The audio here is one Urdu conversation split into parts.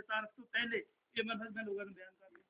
میرے تعارف تو پہلے یہ منہج میں لوگوں نے بیان کر لیا.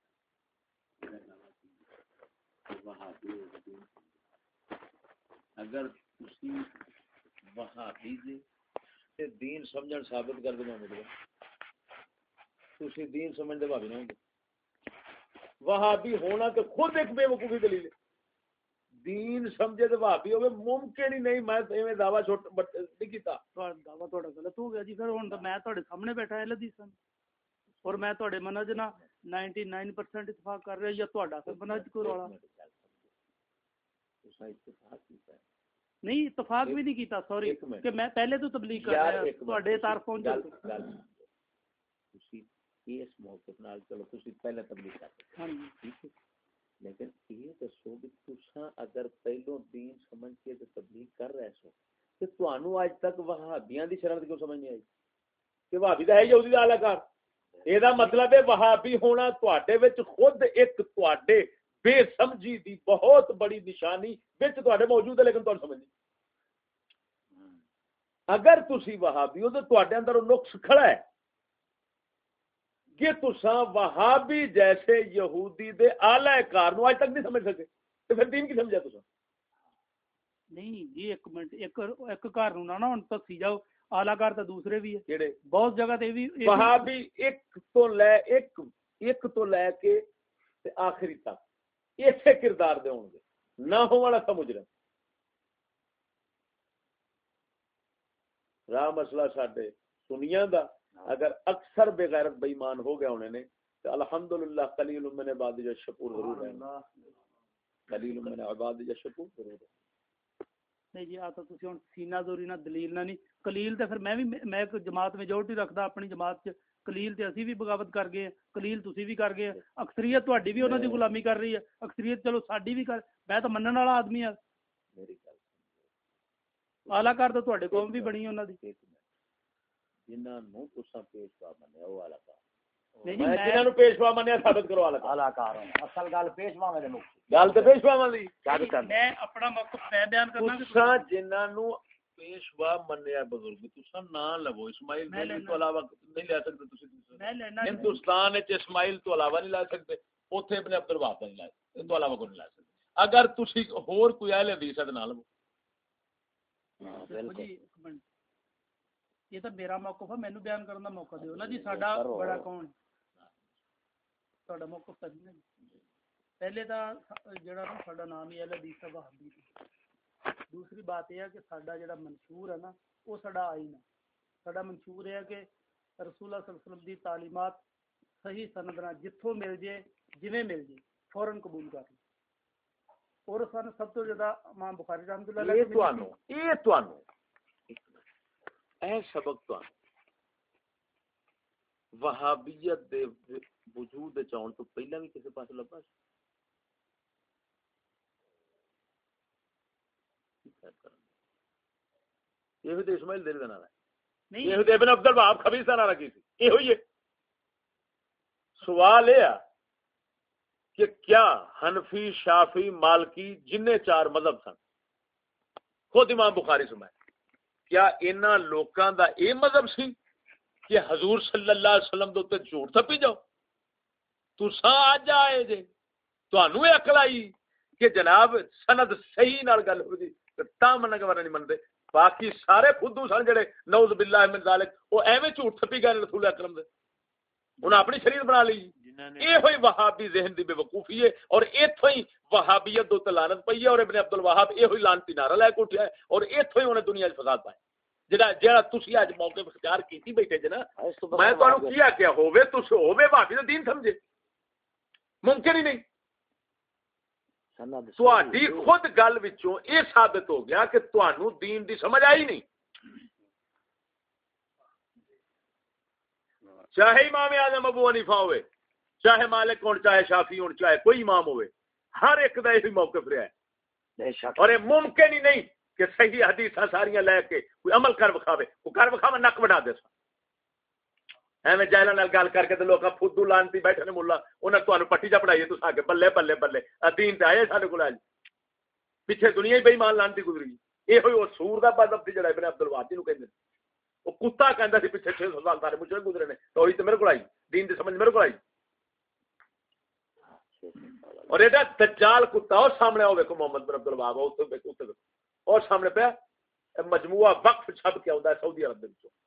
اگر تسی وہابی دے تے دین سمجھن ثابت کر دینا مطلب تسی دین سمجھ دے وہابی نہ ہوں. وہابی ہونا تو خود ایک بے وقوفی دلیل ہے. دین سمجھے تو وہابی ہوے ممکن ہی نہیں. میں ایویں دعویٰ چھوٹ نہیں کیتا. دعویٰ تھوڑا غلط ہو گیا جی. پھر ہن میں تہاڈے سامنے بیٹھا ہے حدیثاں اور میں تہاڈے منہج نال 99% اتفاق کر رہا یا تہاڈا پھر منہج کو رولا نہیں. اتفاق بھی نہیں کیتا سوری کہ میں پہلے تو تبلیغ کر رہا تہاڈے طرف پہنچ جاؤ. تسی اس موقف نال چلو تسی پہلے تبلیغ کرتے ہاں ٹھیک ہے لیکن یہ دسو کہ تساں اگر پہلو دین سمجھ کے تبلیغ کر رہے سو تے تانوں اج تک وہابیاں دی شرط کیوں سمجھ نہیں آئی کہ وہابی دا ہے یہودی دا اعلی کار. یہ مطلب ہے وہابی ہونا تواڈے وچ خود ایک تواڈے بے سمجھی دی بہت بڑی نشانی وچ تواڈے موجود ہے لیکن تانوں سمجھ نہیں. اگر تسی وہابی ہو تو تواڈے اندر وہ نقص کھڑا ہے کہ تساں وہابی جیسے یہودی دے اعلی کار نو اج تک نہیں سمجھ سکے تو پھر دین کی سمجھا تساں نہیں جی. ایک منٹ ایک کار نو نہ ہن تسی جاؤ اعلی کار تو دوسرے بھی ہے کیڑے بہت جگہ تے بھی وہابی ایک تو لے کے تے آخری تک ایسے کردار دے ہون گے نہ ہون والا سمجھ رہے راہ مسئلہ ساڈے سنیاں دا اگر اکثر بے غیرت بے ایمان ہو گئے ہونے نے تو الحمدللہ قلیل من عبادی الشکور ضرور ہے. قلیل من عبادی الشکور ضرور ہے. نہیں جی آ تو تسی ہن سینہ زوری نہ دلیل نہ نہیں قلیل تے پھر میں ایک جماعت میجورٹی رکھدا اپنی جماعت چ قلیل تے اسی بھی بغاوت کر گئے قلیل تسی بھی کر گئے اکثریت تہاڈی بھی انہاں دی غلامی کر رہی ہے اکثریت چلو ساڈی بھی کر میں تو منن والا آدمی ہاں. میری گل اعلی کار تو تہاڈے قوم بھی بنی انہاں دی جنہاں نو تساں پیشوا منیا او اعلی کار نہیں میں جنہاں نو پیشوا منیا ثابت کرو اعلی کار اصل گل پیشوا میں دے گل تے پیشوا دی ثابت کر. میں اپنا موقف میں بیان کرنا تساں جنہاں نو پیشوا منیا بزرگ تساں نہ لو اسماعیل بیلی تو علاوہ نہیں لے سکتے تسی ہندوستان وچ اسماعیل تو علاوہ نہیں لے سکتے اوتھے ابن عبد الوہاب نہیں لے سکتے تو علاوہ کوئی نہیں لے سکتے. اگر تسی ہور کوئی اہل حدیث ہے تے نہ لو. یہ تو میرا موقف ہے مینوں بیان کرنے کا موقع دیو نا جی. ساڈا بڑا کون ساڈا موقف صحیح نہیں. پہلے تو جڑا نا ساڈا نام ہی اہل حدیث ہے وہابی. دوسری بات یہ ہے کہ ساڈا جڑا منشور ہے نا وہ ساڈا آئین ہے. ساڈا منشور ہے کہ رسول اللہ صلی اللہ علیہ وسلم دی تعلیمات صحیح سند نال جتھوں مل جائے جویں مل جائے فوراً قبول کر لو. اور سن سب تو زیادہ امام بخاری رحمۃ اللہ علیہ اے سبق تو وہابیت دے وجود چاون تو پہلا بھی کسی پاس لبا یہ تو اسماعیل دیر دینا ہے یہ تو ابن عبد الوہاب خبیث نہ رکھی تھی یہ ہوئی ہے. سوال یہ ہے کہ کیا حنفی شافی مالکی جنہیں چار مذہب سن خود امام بخاری سمائے کیا انہاں لوکاں دا اے مذہب سی کہ حضور صلی اللہ علیہ وسلم دے اوتے جھوٹ تھپی جاؤ. تساں اج آئے جے تانوں اے عقل آئی کہ جناب سند صحیح نال گل ہو جی تاں من کے بارے نہیں منتے. باقی سارے خودو سن جڑے نعوذ باللہ من ذالک او ایویں جھوٹ تھپی گئے رسول اکرم دے انہاں اپنی شریعت بنا لی. یہ ہوئی وہابی ذہن دی بے وقوفی ہے اور ایتھوں ہی وہابیت دو تے لعنت پئی ہے اور ابن عبد الوہاب یہ ہوئی لعنتی نعرہ لے کے اٹھیا ہے اور ایتھوں ہی انہیں دنیا وچ فساد پائے. جڑا تسی اج موقع اختیار کیتی بیٹھے جے نا میں تانوں کیا ہووے تسی ہووے وہابی دا دین سمجھے ممکن ہی نہیں. تہاڈی خود گل وچوں یہ ثابت ہو گیا کہ تانوں دین دی سمجھ آئی نہیں. چاہے امام اعظم ابو حنیفہ ہوئے چاہے مالک ہون چاہے شافعی ہون چاہے کوئی امام ہوئے ہر ایک دا یہی موقف رہا ہے اور یہ ممکن ہی نہیں کہ صحیح حدیثاں ساریاں لے کے کوئی عمل کر وکھاوے وہ کر وکھاوے نک بڑھا دے سا ایویں جہلاں نال گل کر کے تے لوکاں فدو لانتی بیٹھے نے ملا انہاں تانوں پٹی جا پڑھائی تس آ کے بلے بلے بلے دین تے آئے ساڈے کول پیچھے دنیا ہی بے ایمان لانتی گزری یہ ہوئی وہ سور دا مذہب سی جڑا ابن عبد الوہاب نو کہندے وہ کتا کہندا سی پیچھے 600 سال سارے مجرم گزرے نے توحید تے میرے کو آئی دین دی سمجھ میرے کو آئی اور ایڈا دجال کتا اور سامنے آؤ دیکھو محمد بن عبد الوہاب اور سامنے پہ مجموعہ وقف چھپ کے آؤں سعودی عرب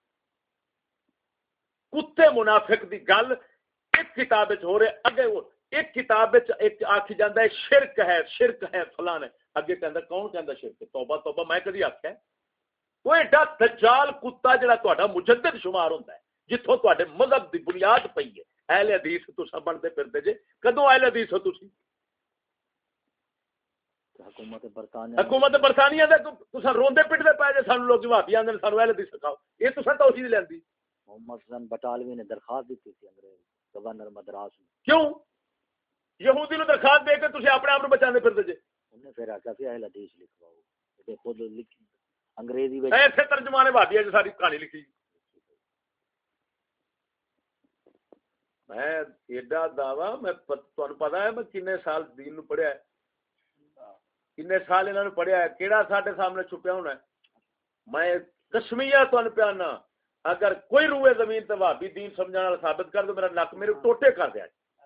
کتے منافق دی گل ایک کتاب ہو رہے اگے ایک کتاب ایک آکھی جاندہ ہے شرک ہے فلاں ہے اگے کہندا کون کہندا شرک توبہ توبہ میں کدی آکھیا وہ ایڈا دجال کتا جڑا تہاڈا مجدد شمار ہوندا ہے جتھوں تہاڈے مذہب دی بنیاد پئی ہے اہل حدیث تساں بنتے پھردے جے کدوں اہل حدیث ہو تسی حکومت برطانیہ دے تساں روندے پٹدے پے جے سانو لوگ وہابی آندے سانو اہل حدیث سکھاؤ یہ تساں توحید لیندی محمد حسن بٹالوی نے درخواست دی تھی انگریز گورنر مدراس میں کیوں یہودی نو درخواست دے کے تسی اپنے آپ نو بچاندے پھردے جے انہیں پھر آکھا سی اہل حدیث لکھواؤ تے خود لکھ انگریزی وچ ایسے ترجمانے وہابی ہے ساری کہانی لکھی میں ایڈا دعویٰ میں تمہیں پتا ہے میں کنے سال دین نو پڑھیا ہے کنے سال انہوں نے پڑھیا ہے کیڑا ساڈے سامنے چھپیا ہونا ہے میں قسمیہ تمہیں پیانا اگر کوئی روئے زمین تے وہابی دین سمجھانے والا ثابت کر دو میرا نک میرے ٹوٹے کر دیا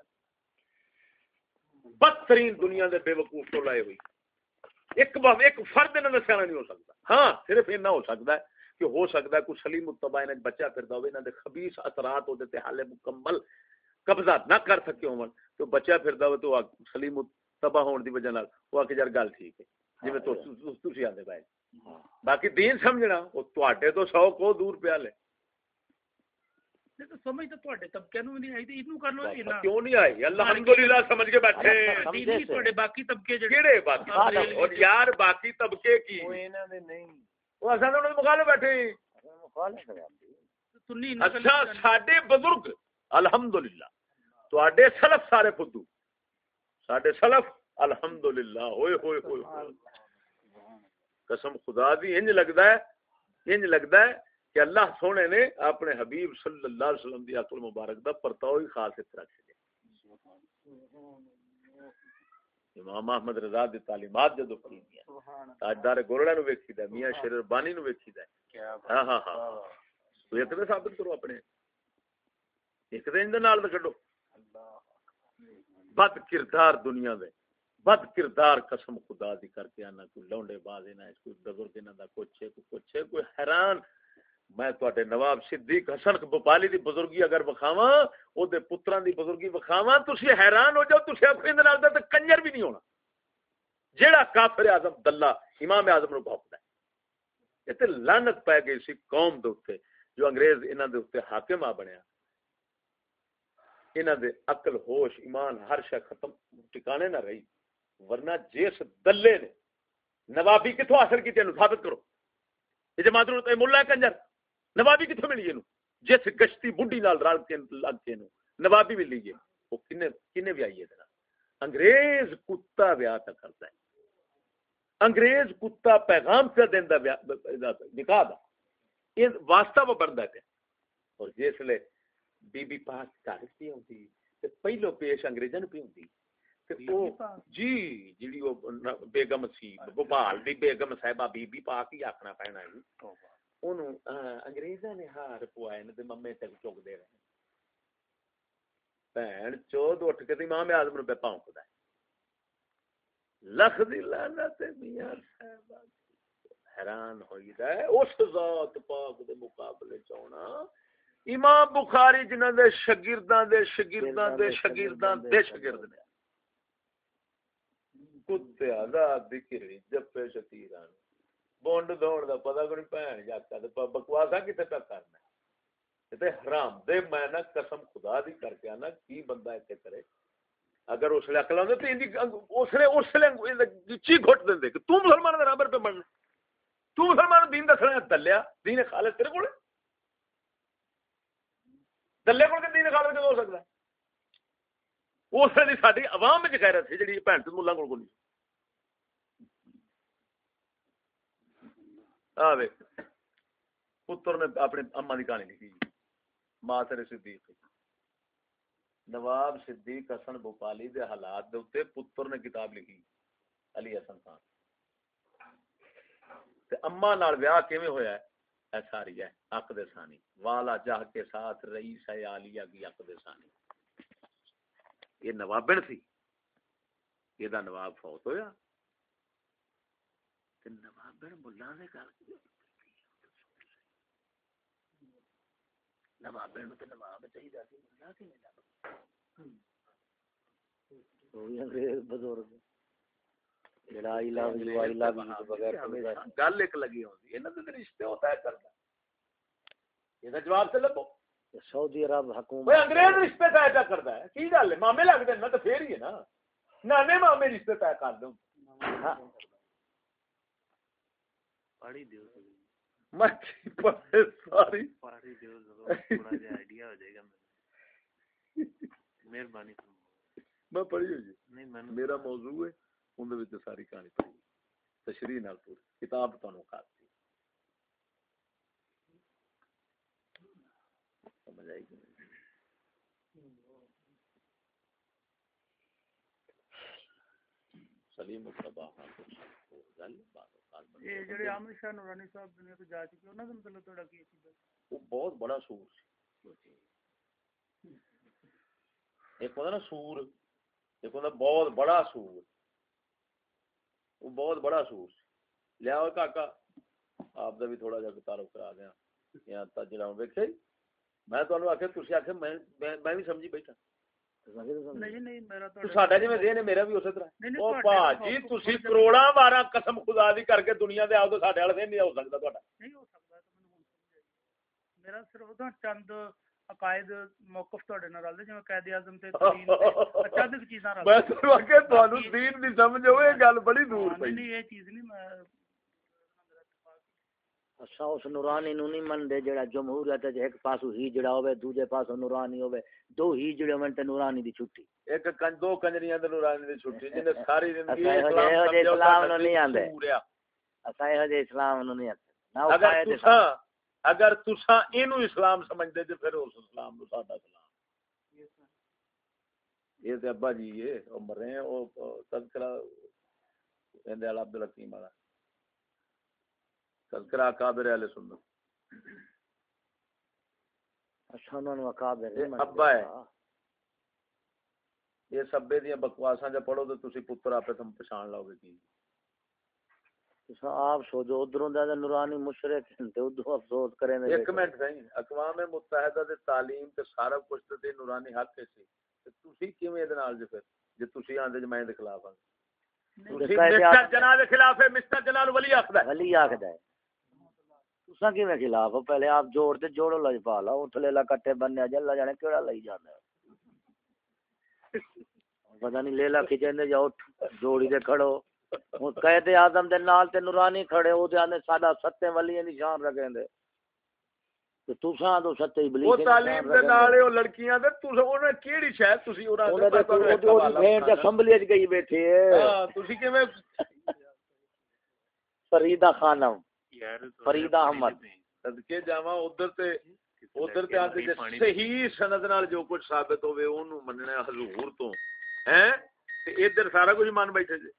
بدترین دنیا دے بے وقوف تو لائے ہوئی ایک فرد انہوں نے سیاح نہیں ہو سکتا ہاں صرف اتنا ہو سکتا ہے کہ ہو سکتا ہے کوئی سلیم متبع انہیں بچہ پھردا ہوئے انہوں نے خبیث اثرات ہوتے تے حالے مکمل قبضہ نہ کر سکے ہون تو بچہ پھردا ہوئے تو سلیم متبع ہون دی وجہ نال وہ کہ یار گل ٹھیک ہے جویں تو تسی آندے پئے باقی دین سمجھنا وہ تواڈے تو 100 کو دور پیا لے تو سمجھ تو تواڈے طبقے نوں نہیں آئی تے اینو کر لو اینا کیوں نہیں آئی الحمدللہ سمجھ کے بیٹھے دینی تواڈے باقی طبقے جڑے کیڑے باقی اور یار باقی طبقے کی وہ انہاں دے نہیں وہ اساں انہاں دے مخالف بیٹھے مخالف ہے سنی اچھا ساڈے بزرگ الحمدللہ تواڈے سلف سارے فدو ساڈے سلف الحمدللہ ہوئے ہوئے ہوئے قسم خدا دی انج لگدا ہے کہ اللہ سونے نے اپنے حبیب صلی اللہ علیہ وسلم دی عقل مبارک دا پرتاؤ ہی خاص اس طرح سے امام احمد رضا دی تعلیمات جدو پڑھی گیا تاجدار گولڑا نو ویکھیدا میاں شیر ربانی نو ویکھیدا ہاں ہاں ہاں تو یہ ثابت کرو اپنے ایک دن دے نال کڈو بد کردار دنیا دے بد کردار قسم خدا دی کر کے آنا کوئی لونڈے باز نہ کوئی بزرگ انہاں دا کچھ کوئی حیران میں تواڈے نواب صدیق حسن بوپالی دی بزرگی اگر وکھاواں او دے پتراں دی بزرگی وکھاواں تسی حیران ہو جاؤ تسی اپنے نال تے کنجر بھی نہیں ہونا جیڑا کافر اعظم دلہ امام اعظم نو بھوکدا ہے تے لعنت پے گئی سی قوم دے اوتے جو انگریز انہاں دے اوتے حاکم آ بنیا انہاں دے عقل ہوش ایمان ہر شے ختم ٹھکانے نہ رہی ورنہ جس دلے نے نوابی کتھوں حاصل کی تینوں ثابت کرو یہ جماعت نو تے مولا کنجر نوابی کتھوں ملی اینو جس گشتی بڈھی نال رل کے لگ کے نو نوابی ملی ہے وہ کنے بھی آئی ہے انگریز کتا بیاہ تا کرتا ہے انگریز کتا پیغام پہ دیندا نکاح دا یہ واسطہ وہ بندا ہے اور جس لے بی بی پاک گھر پہ ہوندی تے پہلو پیش انگریزاں نوں پہ ہوندی تے او جی جڑی او بیگم سی بھوپال دی بیگم صاحبہ بی بی پاک ہی آکھنا پینا ہے اونوں انگریزاں نے ہار پوائے نے تے ممے تے چوک دے رہے بہن چود اٹھ کے امام اعظم نوں پہ پونکدا ہے لکھ دی لعنت میاں صاحبہ حیران ہوئیدا ہے اس ذات پاک دے مقابلے چ ہونا امام بخاری جنہاں دے شاگرداں دے شاگرد نے کتے آزاد دی کری جپے شتیران بونڈ دوڑ دا پتہ کوئی بہن جاتا تے بکواسا کتے پہ کرنا تے حرام دے میں نہ قسم خدا دی کر کے نا کی بندہ ایتھے کرے اگر اس لے عقل ہوندے تے اس لے چی گھٹ دیندے کہ تو مسلمان دے برابر پہ بننا تو مسلمان دین دسنا دلیا دین خالص تیرے کول دلے کول دین خالص ہو سکدا اس دی ساڈی عوام وچ غیرت سی جڑی بہن تے مولا کول نہیں آ ویکھ پتر نے اپنی اما دی کہانی لکھی ماتر صدیق نواب صدیق حسن بھوپالی دے حالات دے اوتے پتر نے کتاب لکھی علی حسن خان تے اما نال ویاہ کیویں ہویا ہے ساری ہے حق دے ثانی والا جہ کے ساتھ رئیس ہے عالیہ کی حق دے ثانی. یہ نوابن تھی یہ دا نواب فوت ہویا تے نوابن ملا نے گل کی نوابن تے نواب چاہیدا سی ملا کیویں لگ وہ انگریز بزرگ لڑائی لاوی بغیر گل ایک لگی ہوندی انہاں دے رشتے ہوتا ہے کردا یہ دا جواب تے لبو. سعودی عرب وہ حکومت انگریز رشتے طے کردا ہے کی گل ہے مامے لگدے نا تے پھر ہی ہے نا نانے مامے رشتے طے کر دوں پڑھی دیو میں پڑھے ساری پڑھی دیو تھوڑا جہا آئیڈیا ہو جائے گا مہربانی میں پڑھی ہوئی نہیں میں میرا موضوع ہے ان دے وچ ساری کہانی پڑھی تشریح نال پوری کتاب تانوں کھاتی سمجھ آئی کہ سلیم مصطفی ہاں کچھ گل بات یہ جڑے عامر شاہ نورانی صاحب دنیا تو جا چکے انہاں دا مطلب تھوڑا کی سی وہ بہت بڑا سور سی ایک ہوتا نا سور ایک ہوتا بہت بڑا سور وہ بہت بڑا سور سی لیا ہوا کاکا آپ دا بھی تھوڑا جا تعارف کرا دیا یہاں تک جڑا ویکھے میں تانوں آکھیا تسی آکھے میں بھی سمجھی بیٹھا نہیں میرا تو ساڈا جویں ذہن ہے میرا بھی اسی طرح او باجی تسی کروڑاں بارا قسم خدا دی کر کے دنیا دے آؤ تو ساڈے والا ذہن نہیں ہو سکدا تہاڈا نہیں ہو سکتا تو مینوں سمجھ آئی میرا صرف تو چند عقائد موقف تواڈے نال رلدے جویں قائد اعظم تے تین تے چند چیزاں رلدے میں تو آکھیا تانوں دین دی سمجھ ہوے گل بڑی دور پئی نہیں یہ چیز نہیں میں اچھا اس نورانی نو نہیں مندے جڑا جمہوریت تے ایک پاسو ہی جڑا ہوے دوجے پاسو نورانی ہوے دو ہی جڑے ہون تے نورانی دی چھٹی ایک دو کنجریاں تے نورانی دی چھٹی جن ساری زندگی اسلام نو نہیں آندے اساں اے اسلام نو نہیں آندے اگر تساں اینو اسلام سمجھدے تے پھر اس اسلام نو ساڈا سلام یہ تے ابا جی یہ او مرے ہیں او تذکرہ ایندے عبد الحکیم والا تذکرہ اکابر اہل سنت اچھا انہاں نو اکابر ابا ہے یہ سبے دیاں بکواساں جا پڑھو تے تسی پتر آپے تم پہچان لو گے کی تساں آپ سوچو ادھروں دا نورانی مشرک تے ادھروں افسوس کریں دے ایک منٹ نہیں اقوام متحدہ دے تعلیم تے سارا کچھ تے نورانی حق ہے سی تے تسی کیویں دے نال جو پھر جے تسی آندے جو میں دے خلاف ہاں تسی مسٹر جناب دے خلاف ہے مسٹر جلال ولی آکھدا ہے ولی آکھدا ہے تساں کیویں خلاف ہو پہلے آپ جوڑ تے جوڑو لجپالا اٹھلے لا کٹے بننے جلا جانے کیڑا لئی جاندا ہے پتہ نہیں لیلا کھچندے جا اٹھ جوڑی دے کھڑو ہن قائد اعظم دے نال تے نورانی کھڑے او تے آنے ساڈا ستے ولی دی شان رکھیں دے تے تساں تو ستے ابلیس وہ تعلیم دے نال او لڑکیاں دے تساں انہاں کیڑی شے تسی انہاں دے او دی بہن تے اسمبلی وچ گئی بیٹھی ہے ہاں تسی کیویں فریدہ خانم فریدہ احمد صدقے جاواں ادھر تے آندے صحیح سند نال جو کچھ ثابت ہوے اونوں مننا حضور تو ہیں تے ادھر سارا کچھ مان بیٹھے جے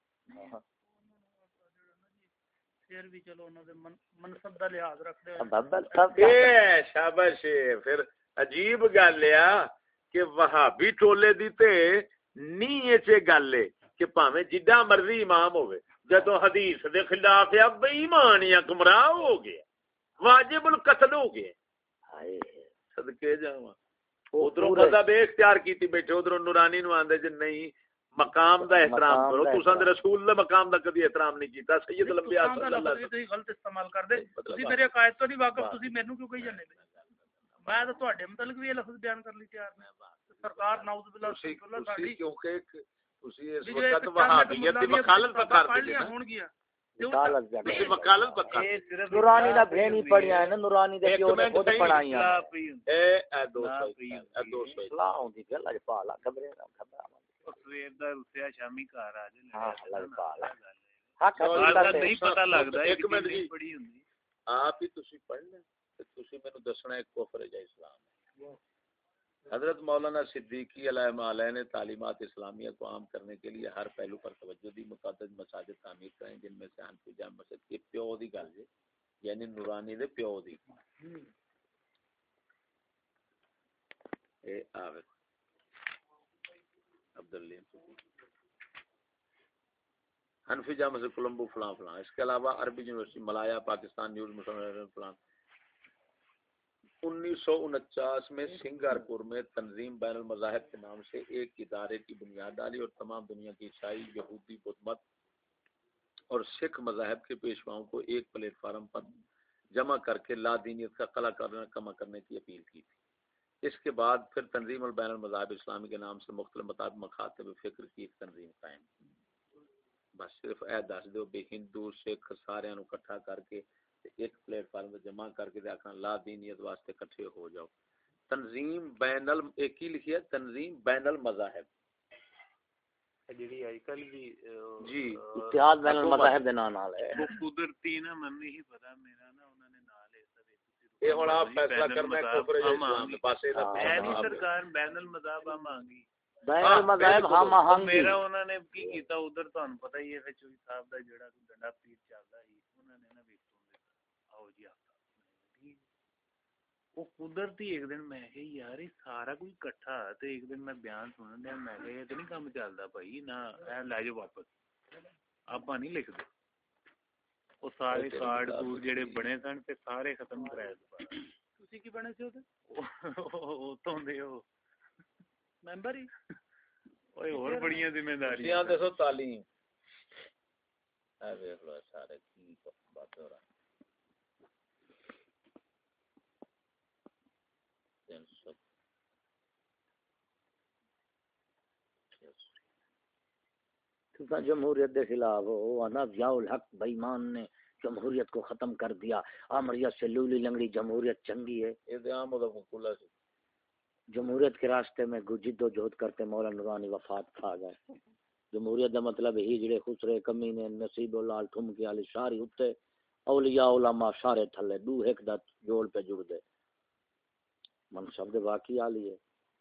پھر بھی چلو انہاں دے منصب دا لحاظ رکھدے اے شاباش پھر عجیب گل ہے کہ وہابی ٹولے دی تے نہیں اے گل ہے کہ بھاویں جڈا مرضی امام ہوے جدوں حدیث دے خلاف ہے بے ایمان یا گمراہ ہو گیا واجب القتل ہو گیا صدقے جاواں ادھروں مذہب اختیار کیتی بیٹھے ادھروں نورانی نو آندے جے نہیں مقام دا احترام کرو تساں دے رسول دے مقام دا کبھی احترام نہیں کیتا سید الانبیاء صلی اللہ علیہ وسلم تسی غلط استعمال کردے تسی میرے عقائد تو نہیں واقف تسی مینوں کیوں کہی جاندے میں تو تواڈے متعلق بھی یہ لفظ بیان کر لی تیار میں سرکار نعوذ باللہ ساڈی کیونکہ تسی اس وقت وہابیت دی وکالت کر رہے ہیں ہون گیا تسی وکالت کر نورانی دا بہنی پڑھیا ہے نا نورانی دے پیو نے خود پڑھائیاں اے دوستو اصلاح ہوندی گل اج پالا خبریں نہ خبر سویر دا رسیا شامی گھر آ جے ہاں اللہ پالا حق نہیں پتہ لگدا ایک منٹ دی پڑھی ہوندی آپ ہی تسی پڑھنا تے تسی مینوں دسنا ہے کفر ہے یا اسلام ہے حضرت مولانا صدیقی علیہ السلام نے تعلیمات اسلامیہ کو عام کرنے کے لیے ہر پہلو پر توجہ دی متعدد مساجد تعمیر کریں جن میں سے حنفی جامع مسجد کی پیو دی گل ہے یعنی نورانی دے پیو دی اے آوے عبداللہ حنفی جامع سے کولمبو فلاں فلاں. اس کے علاوہ عربی یونیورسٹی ملایا پاکستان نیوز مسلم فلاں. 1949 میں سنگاپور میں تنظیم بین المذاہب کے نام سے ایک ادارے کی بنیاد ڈالی اور تمام دنیا کی عیسائی، یہودی، بدھ مت اور سکھ مذاہب کے پیشواؤں کو ایک پلیٹ فارم پر جمع کر کے لا دینیت کا قلع کما کرنے کی اپیل کی تھی. اس کے بعد پھر تنظیم البین المذاہب اسلامی کے نام سے مختلف مکاتب فکر کی ایک تنظیم قائم کی. بس صرف اے دس دیو بے ہندو سکھ سارے نو اکٹھا کر کے ایک پلیٹ فارم تے جمع کر کے آکھنا لا دینیت واسطے اکٹھے ہو جاؤ. تنظیم بین ایک ہی لکھی ہے تنظیم بین المذاہب جڑی اج کل بھی جی اتحاد بین المذاہب دے نام نال ہے. وہ قدرتی نا من نہیں پتا میرا نا انہوں نے نال ہے یہ ہن آپ فیصلہ کرنا ہے کفر یا اسلام دے پاسے دا ہے نہیں سرکار بین المذاہب ہم آنگی بین المذاہب ہم آہنگی. میرا انہوں نے کی کیتا ادھر تانوں پتہ ہی ہے چوئی صاحب دا جڑا ڈنڈا پیر چلدا ہی انہوں نے نا ویکھوں آؤ جی آپ وہ قدرتی ایک دن میں کہ یار یہ سارا کوئی اکٹھا تے ایک دن میں بیان سنن دیا میں کہ یہ تو نہیں کام چلدا بھائی نہ اے لے جاؤ واپس آپ نہیں لکھ دے وہ سارے کارڈ کورڈ جڑے بنے سن تے سارے ختم کرائے دوبارہ. تسی کی بنے سی اوتے او تو دے او ممبر ہی اوئے اور بڑیاں ذمہ داریاں داریاں دسو تعلیم اے دیکھ لو سارے کی بات ہو رہا ہے. جمہوریت کے خلاف ہو انا ضیاء الحق بےمان نے جمہوریت کو ختم کر دیا. آمریت سے لولی لنگڑی جمہوریت چنگی ہے. یہ تو عام ہوتا مقولہ سے جمہوریت کے راستے میں جد و جہد کرتے مولا نورانی وفات کھا گئے. جمہوریت کا مطلب ہی جڑے خسرے کمینے نصیب لال ٹھمکی والی ساری اتے اولیاء علماء سارے تھلے دو ایک دا جوڑ پہ جڑ دے منصب دے واقعی عالی ہے.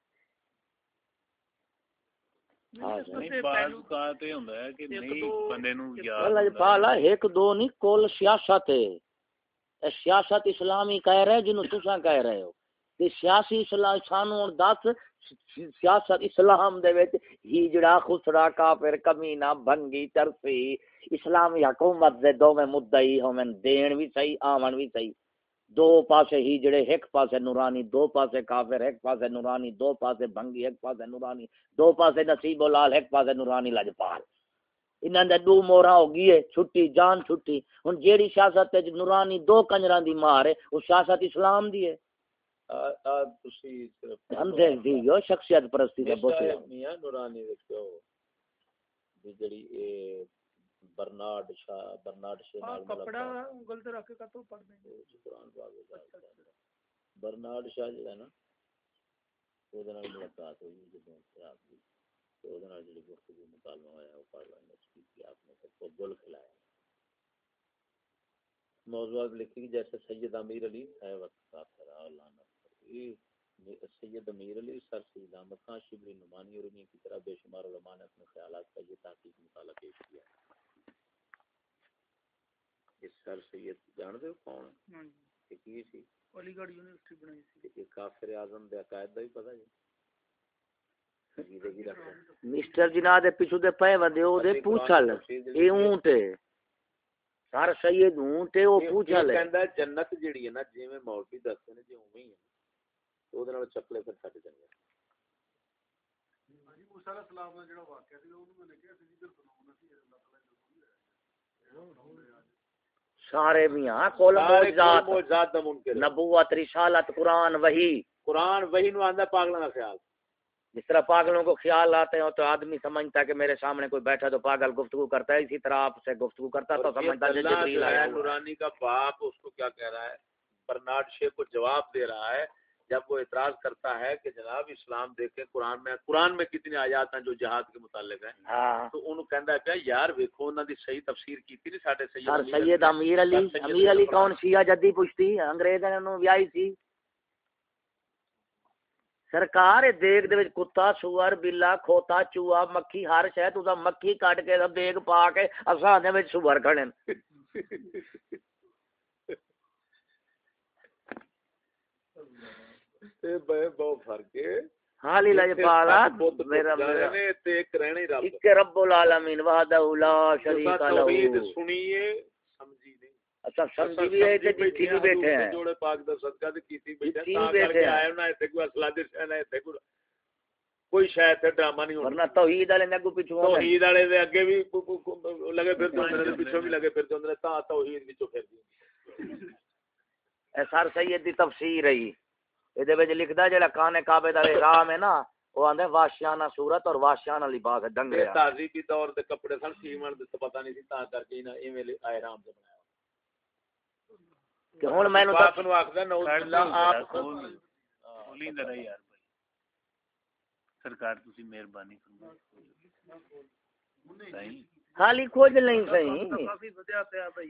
پالا ایک دو نہیں کل سیاست ہے. سیاست اسلامی کہہ رہے جنوں تساں کہہ رہے ہو کہ سیاسی اسلام سانوں دس سیاست اسلام دے وچ ہی جڑا خسرا کافر کمینہ بھنگی ترفی اسلامی حکومت دے دوویں مدعی ہوون دین بھی صحیح آون بھی صحیح. دو پاسے ہی جڑے ایک پاسے نورانی دو پاسے کافر ایک پاسے نورانی دو پاسے بھنگی ایک پاسے نورانی دو پاسے نصیب و لال ایک پاسے نورانی لجپال. انہاں دے دو مورا ہو گئی ہے چھٹی جان چھٹی. ہن جیڑی سیاست وچ نورانی دو کنجراں دی مار ہے او سیاست اسلام دی ہے. تسی صرف اندھے دی جو شخصیت پرستی دے بوتے میاں نورانی وچ جڑی برنارڈ شاہ نال کپڑا انگل تے رکھ کے کتوں پڑھ دیں قرآن پاک برنارڈ شاہ جڑا نا او دے نال ملاقات ہوئی جدوں رات دی تے او دے نال جڑی گفتگو مکالمہ ہویا او پڑھ لیں کہ آپ نے سب کو گل کھلایا. موضوعات لکھی جیسے سید امیر علی ہے وقت کافر اللہ سید امیر علی سر سید احمد خان شبلی نعمانی اور انہیں کی طرح بے شمار علماء نے اپنے خیالات کا یہ تحقیق مطالعہ پیش کیا. اس سر سید جانتے ہو کون ہے کی سی علی گڑھ یونیورسٹی بنائی سی کہ کافر اعظم دے عقائد دا بھی پتہ ہے مسٹر جناح دے پیچھے دے پے ودے او دے پوچھل اے اونٹ سر سید اونٹ او پوچھل کہندا جنت جڑی ہے نا جویں مولوی دستے نے جے اوویں ہی ہے او دے نال چپلے پھر چھٹ جاندے. جی موسی علیہ السلام دا جڑا واقعہ سی اونوں میں نے کہیا سی جدھر بناونا سی اللہ تعالی نے سارے میاں کل معجزات نبوت رسالت قرآن وحی نو آندا پاگلاں دا خیال. جس طرح پاگلوں کو خیال آتے ہیں تو آدمی سمجھتا ہے کہ میرے سامنے کوئی بیٹھا تو پاگل گفتگو کرتا ہے, اسی طرح آپ سے گفتگو کرتا تو سمجھتا ہے جبریل آیا. نورانی کا باپ اس کو کیا کہہ رہا ہے, برنارڈ شے کو جواب دے رہا ہے جب وہ اعتراض کرتا ہے کہ جناب اسلام دیکھیں قرآن میں کتنی آیات ہیں جو جہاد کے متعلق ہیں, تو انہوں کہندا ہے کہ یار ویکھو انہاں دی صحیح تفسیر کیتی نہیں ساڈے سید امیر علی کون شیعہ جدی پشتی انگریزاں نوں ویائی سی سرکار دیگ دے وچ کتا سوار بلا کھوتا چوہا مکھی ہر شے تو مکھی کٹ کے دیگ پا کے اساں دے وچ سوار کھڑے بہت فرق ہے حال ہی لجپالا میرا ایک رب العالمین وحدہ لا شریک لہ سنیے سمجھی نہیں اچھا سمجھی بھی ہے تے جتھی بھی بیٹھے ہیں جوڑے پاک دا صدقہ تے کیتی بیٹھے جتھی تا بھی کر بیٹھے کے ہیں آئے نہ ایتھے کوئی اصلا دسیا نہ ایتھے کوئی شاید تے ڈرامہ نہیں ہونا ورنہ توحید والے نے اگوں پیچھے ہوندے توحید والے دے اگے بھی لگے پھر دوندے پیچھے بھی لگے پھر دوندے تا توحید وچوں پھر دی اے سر سید دی تفسیر ہے اے دے وچ لکھدا جڑا کانے کعبے دا احرام ہے نا وہ آندے واشیانہ صورت اور واشیانہ لباس ہے ڈنگے تہذیبی دور دے کپڑے سن سیمن دے پتہ نہیں سی تا کر کے انہاں ایویں احرام تے بنایا کہ ہن مینوں باپ نو آکھدا نعوذ باللہ آپ کھولی ذرا یار بھائی سرکار تسی مہربانی فرمائیں صحیح خالی کھوج نہیں صحیح کافی ودیا پیا بھائی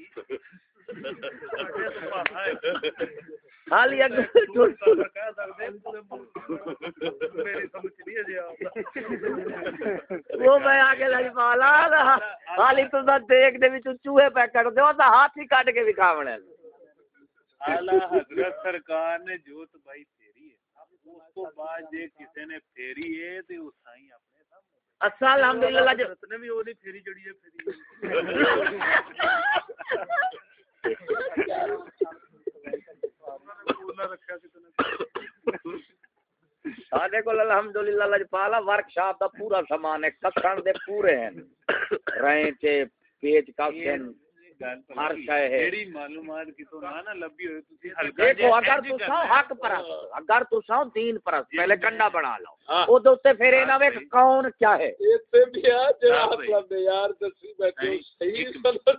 خالی اگ وہ میں آگے لگ پالا خالی تساں دیکھ دے وچ چوہے پہ کٹ دیو تا ہاتھ ہی کٹ کے وکھاونے اعلی حضرت سرکار نے جوت بھائی پھیری ہے اس کو بعد جے کسی نے پھیری ہے تے اس سائیں اپنے سامنے اچھا الحمدللہ حضرت نے بھی وہ نہیں پھیری جڑی ہے پھیری ساڈے کول الحمدللہ لجپالا ورک شاپ دا پورا سامان ہے کسن دے پورے ہیں رینچ پیچ کسن ہر شے ہے جیڑی معلومات کی تو نہ لبی ہوئے تسی ہلکا دیکھو اگر تساں حق پرست اگر تساں دین پرست پہلے کنڈا بنا لو او دے اوتے پھر انہاں وچ کون کیا ہے ایتھے بھی آ جڑا مطلب یار دسی بیٹھے صحیح سند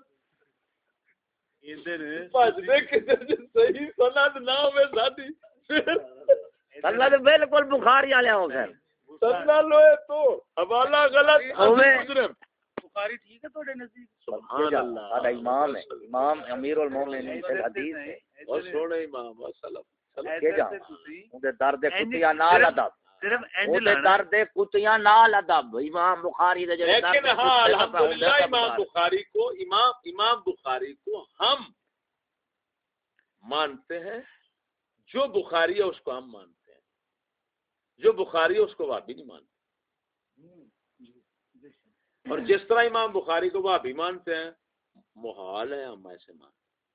ادھر بھج دے کدھر صحیح سند نہ ہوے سادی اللہ دے بالکل بخاری والے ہو گئے سند لوے تو حوالہ غلط ہوے بخاری ٹھیک ہے تواڈے نزدیک سبحان اللہ ساڈا امام ہے امام امیر المومنین سے حدیث ہے اور سونے امام سلام کے جا اون دے درد کتیاں نال ادب صرف اون اینج دے درد کتیاں نال ادب امام بخاری دے جڑے درد لیکن ہاں الحمدللہ امام بخاری کو ہم مانتے ہیں جو بخاری ہے اس کو ہم مانتے ہیں جو بخاری ہے اس کو وہابی نہیں مانتے اور جس طرح امام بخاری کو وہابی مانتے ہیں محال ہے ہم ایسے مانتے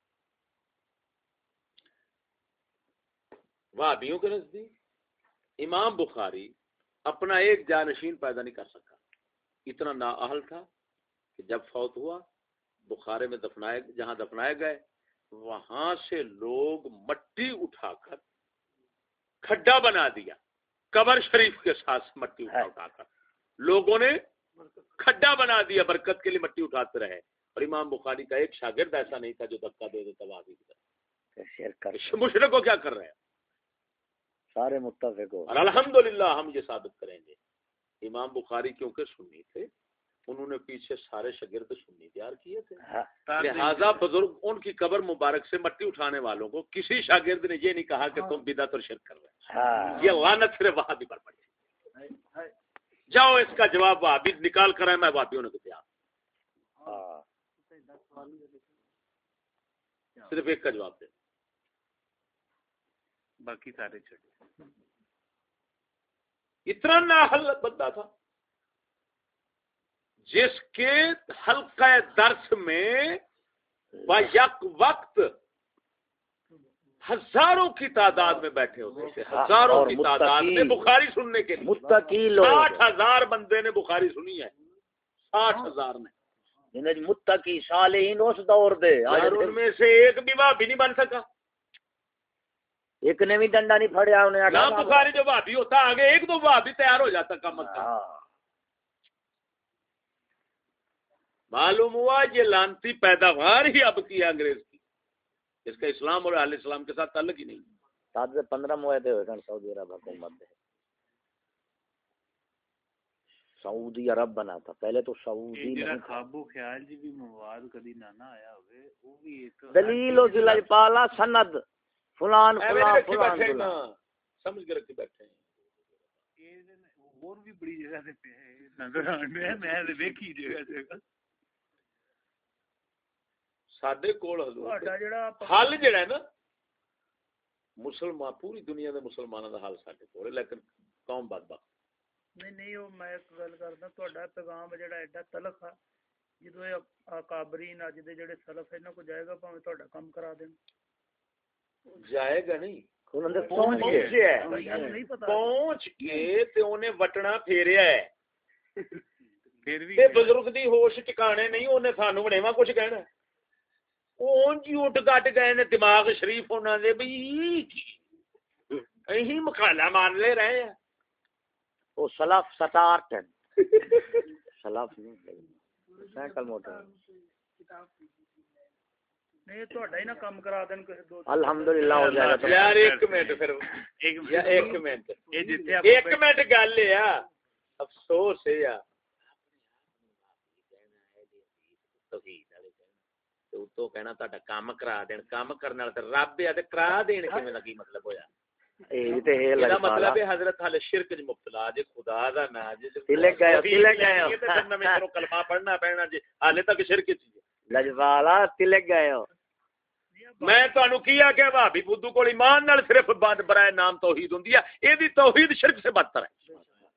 وہابیوں کے نزدیک امام بخاری اپنا ایک جانشین پیدا نہیں کر سکا اتنا نااہل تھا کہ جب فوت ہوا بخارے میں جہاں دفنائے گئے وہاں سے لوگ مٹی اٹھا کر کھڈا بنا دیا قبر شریف کے ساتھ مٹی اٹھا کر لوگوں نے کھڈا بنا دیا برکت کے لیے مٹی اٹھاتے رہے اور امام بخاری کا ایک شاگرد ایسا نہیں تھا جو دھکا دے دیتا وہابی کی طرف مشرک کو کیا کر رہے ہیں سارے متفق ہو اور الحمدللہ ہم یہ ثابت کریں گے امام بخاری کیونکہ سنی تھے انہوں نے پیچھے سارے شاگرد سنی تیار کیے تھے لہذا بزرگ ان کی قبر مبارک سے مٹی اٹھانے والوں کو کسی شاگرد نے یہ نہیں کہا کہ تم بدعت اور شرک کر رہے ہیں یہ لعنت صرف وہابی پر پڑی جاؤ اس کا جواب وہابی نکال کر ہے میں وہابیوں نے کیا صرف ایک کا جواب دے باقی سارے چھوڑے اتنا نااہل بندہ تھا جس کے حلقہ درس میں یک وقت ہزاروں کی تعداد میں بیٹھے ہوتے تھے ہزاروں کی تعداد میں بخاری سننے کے لیے متقی لوگ 60,000 بندے نے بخاری سنی ہے 60,000 نے جنہیں متقی صالحین اس دور دے ان میں سے ایک بھی وہابی نہیں بن سکا ایک نے بھی ڈنڈا نہیں پھڑیا انہیں نہ بخاری جو وہابی ہوتا آگے ایک دو وہابی تیار ہو جاتا کم از کم معلوم ہوا یہ لانتی پیداوار ہی اب کی ہے انگریز کی اس کا اسلام اور اہل اسلام کے ساتھ تعلق ہی نہیں 7 سے 15 معاہدے ہوئے سن سعودی عرب حکومت دے سعودی عرب بنا تھا پہلے تو سعودی نہیں خوابو خیال جی بھی مواد کبھی نہ آیا ہوئے وہ بھی ایک دلیل و ذل پالا سند فلان فلان فلان سمجھ کے رکھے بیٹھے ہیں اور بھی بڑی جگہ سے پہ نظر آنے میں دیکھی جگہ جگہ ساڈے کول حضور حل جڑا ہے نا مسلمان پوری دنیا دے مسلماناں دا حال ساڈے کول ہے لیکن قوم بدبخت نہیں وہ میں ایک گل کردا تہاڈا پیغام جڑا ایڈا تلخ آ جدوں یہ اکابرین اج دے جڑے سلف انہاں کو جائے گا بھاویں تہاڈا کام کرا دین جائے گا نہیں انہوں نے پہنچ نہیں پتہ پہنچ کے تے اونے وٹنا پھیریا ہے پھر بھی تے بزرگ دی ہوش ٹھکانے نہیں اونے سانو بنےوا کچھ کہنا اون جی اٹھ کٹ گئے نے دماغ شریف انہاں دے بھئی اہیں مکالا مان لے رہے ہیں وہ سلف سٹارٹ سلف نہیں سائیکل موٹر نہیں تہاڈا ہی نہ کام کرا دین کسے دو الحمدللہ ہو جائے گا یار ایک منٹ پھر ایک منٹ یہ جتنے ایک منٹ گل ہے افسوس ہے یا تو کہنا تہاڈا کام کرا دین کام کرنے والا تے رب ہے تے کرا دین کیویں دا کی مطلب ہویا یہ تے ہے یہ لگا مطلب ہے حضرت حال شرک وچ مبتلا جے خدا دا نا جے تلک گئے تے نویں سروں کلمہ پڑھنا پینا جے حالے تک شرک وچ لجوالا تلک گئے ہو میں تانوں کیا کہ بھابی بدھو کول ایمان نال صرف بات برائے نام توحید ہوندی ہے اے دی توحید شرک سے بدتر ہے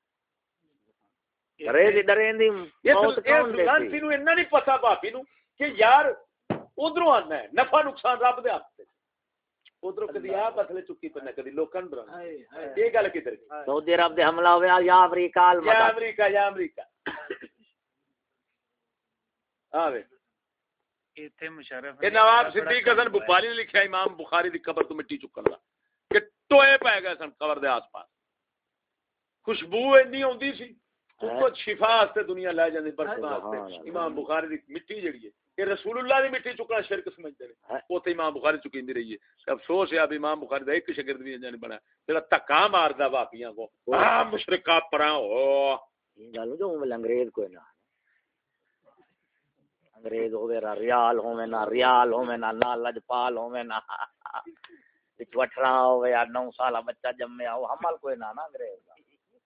رے دی ڈرین دی موت کون لانتی دیتی نو اتنا نہیں پتا بھابی نو کہ یار ادھروں آنا ہے نفع نقصان رب دے ہاتھ ادھروں کدی آپ اصل چکی پہ کدی لوکاں نوں ڈرانا یہ گل کدھر گئی سعودی عرب دے حملہ ہویا یا امریکہ یا امریکہ آوے ایتھے مشرف یہ نواب صدیق حسن بھوپالی نے لکھا امام بخاری دی قبر تو مٹی چکن دا کہ ٹوئے پے گئے سن قبر دے آس پاس خوشبو اتنی ہوندی سی تو شفا واسطے دنیا لے جاندی برکت واسطے امام بخاری دی مٹی جڑی ہے کہ رسول اللہ دی مٹی چکنا شرک سمجھدے نے اوتھے امام بخاری چکیندی رہی ہے افسوس ہے اب امام بخاری دا ایک شاگرد بھی نہیں بنا جڑا دھکا ماردا واقعیاں کو مشرکا پراں ہو گل جو انگریز کوئی نہ انگریز ہوے ریال ہوے نہ لجپال ہوے نہ وٹھرا ہوے یا 9 سالہ بچہ جمیا ہو حمل کوئی نہ انگریز دا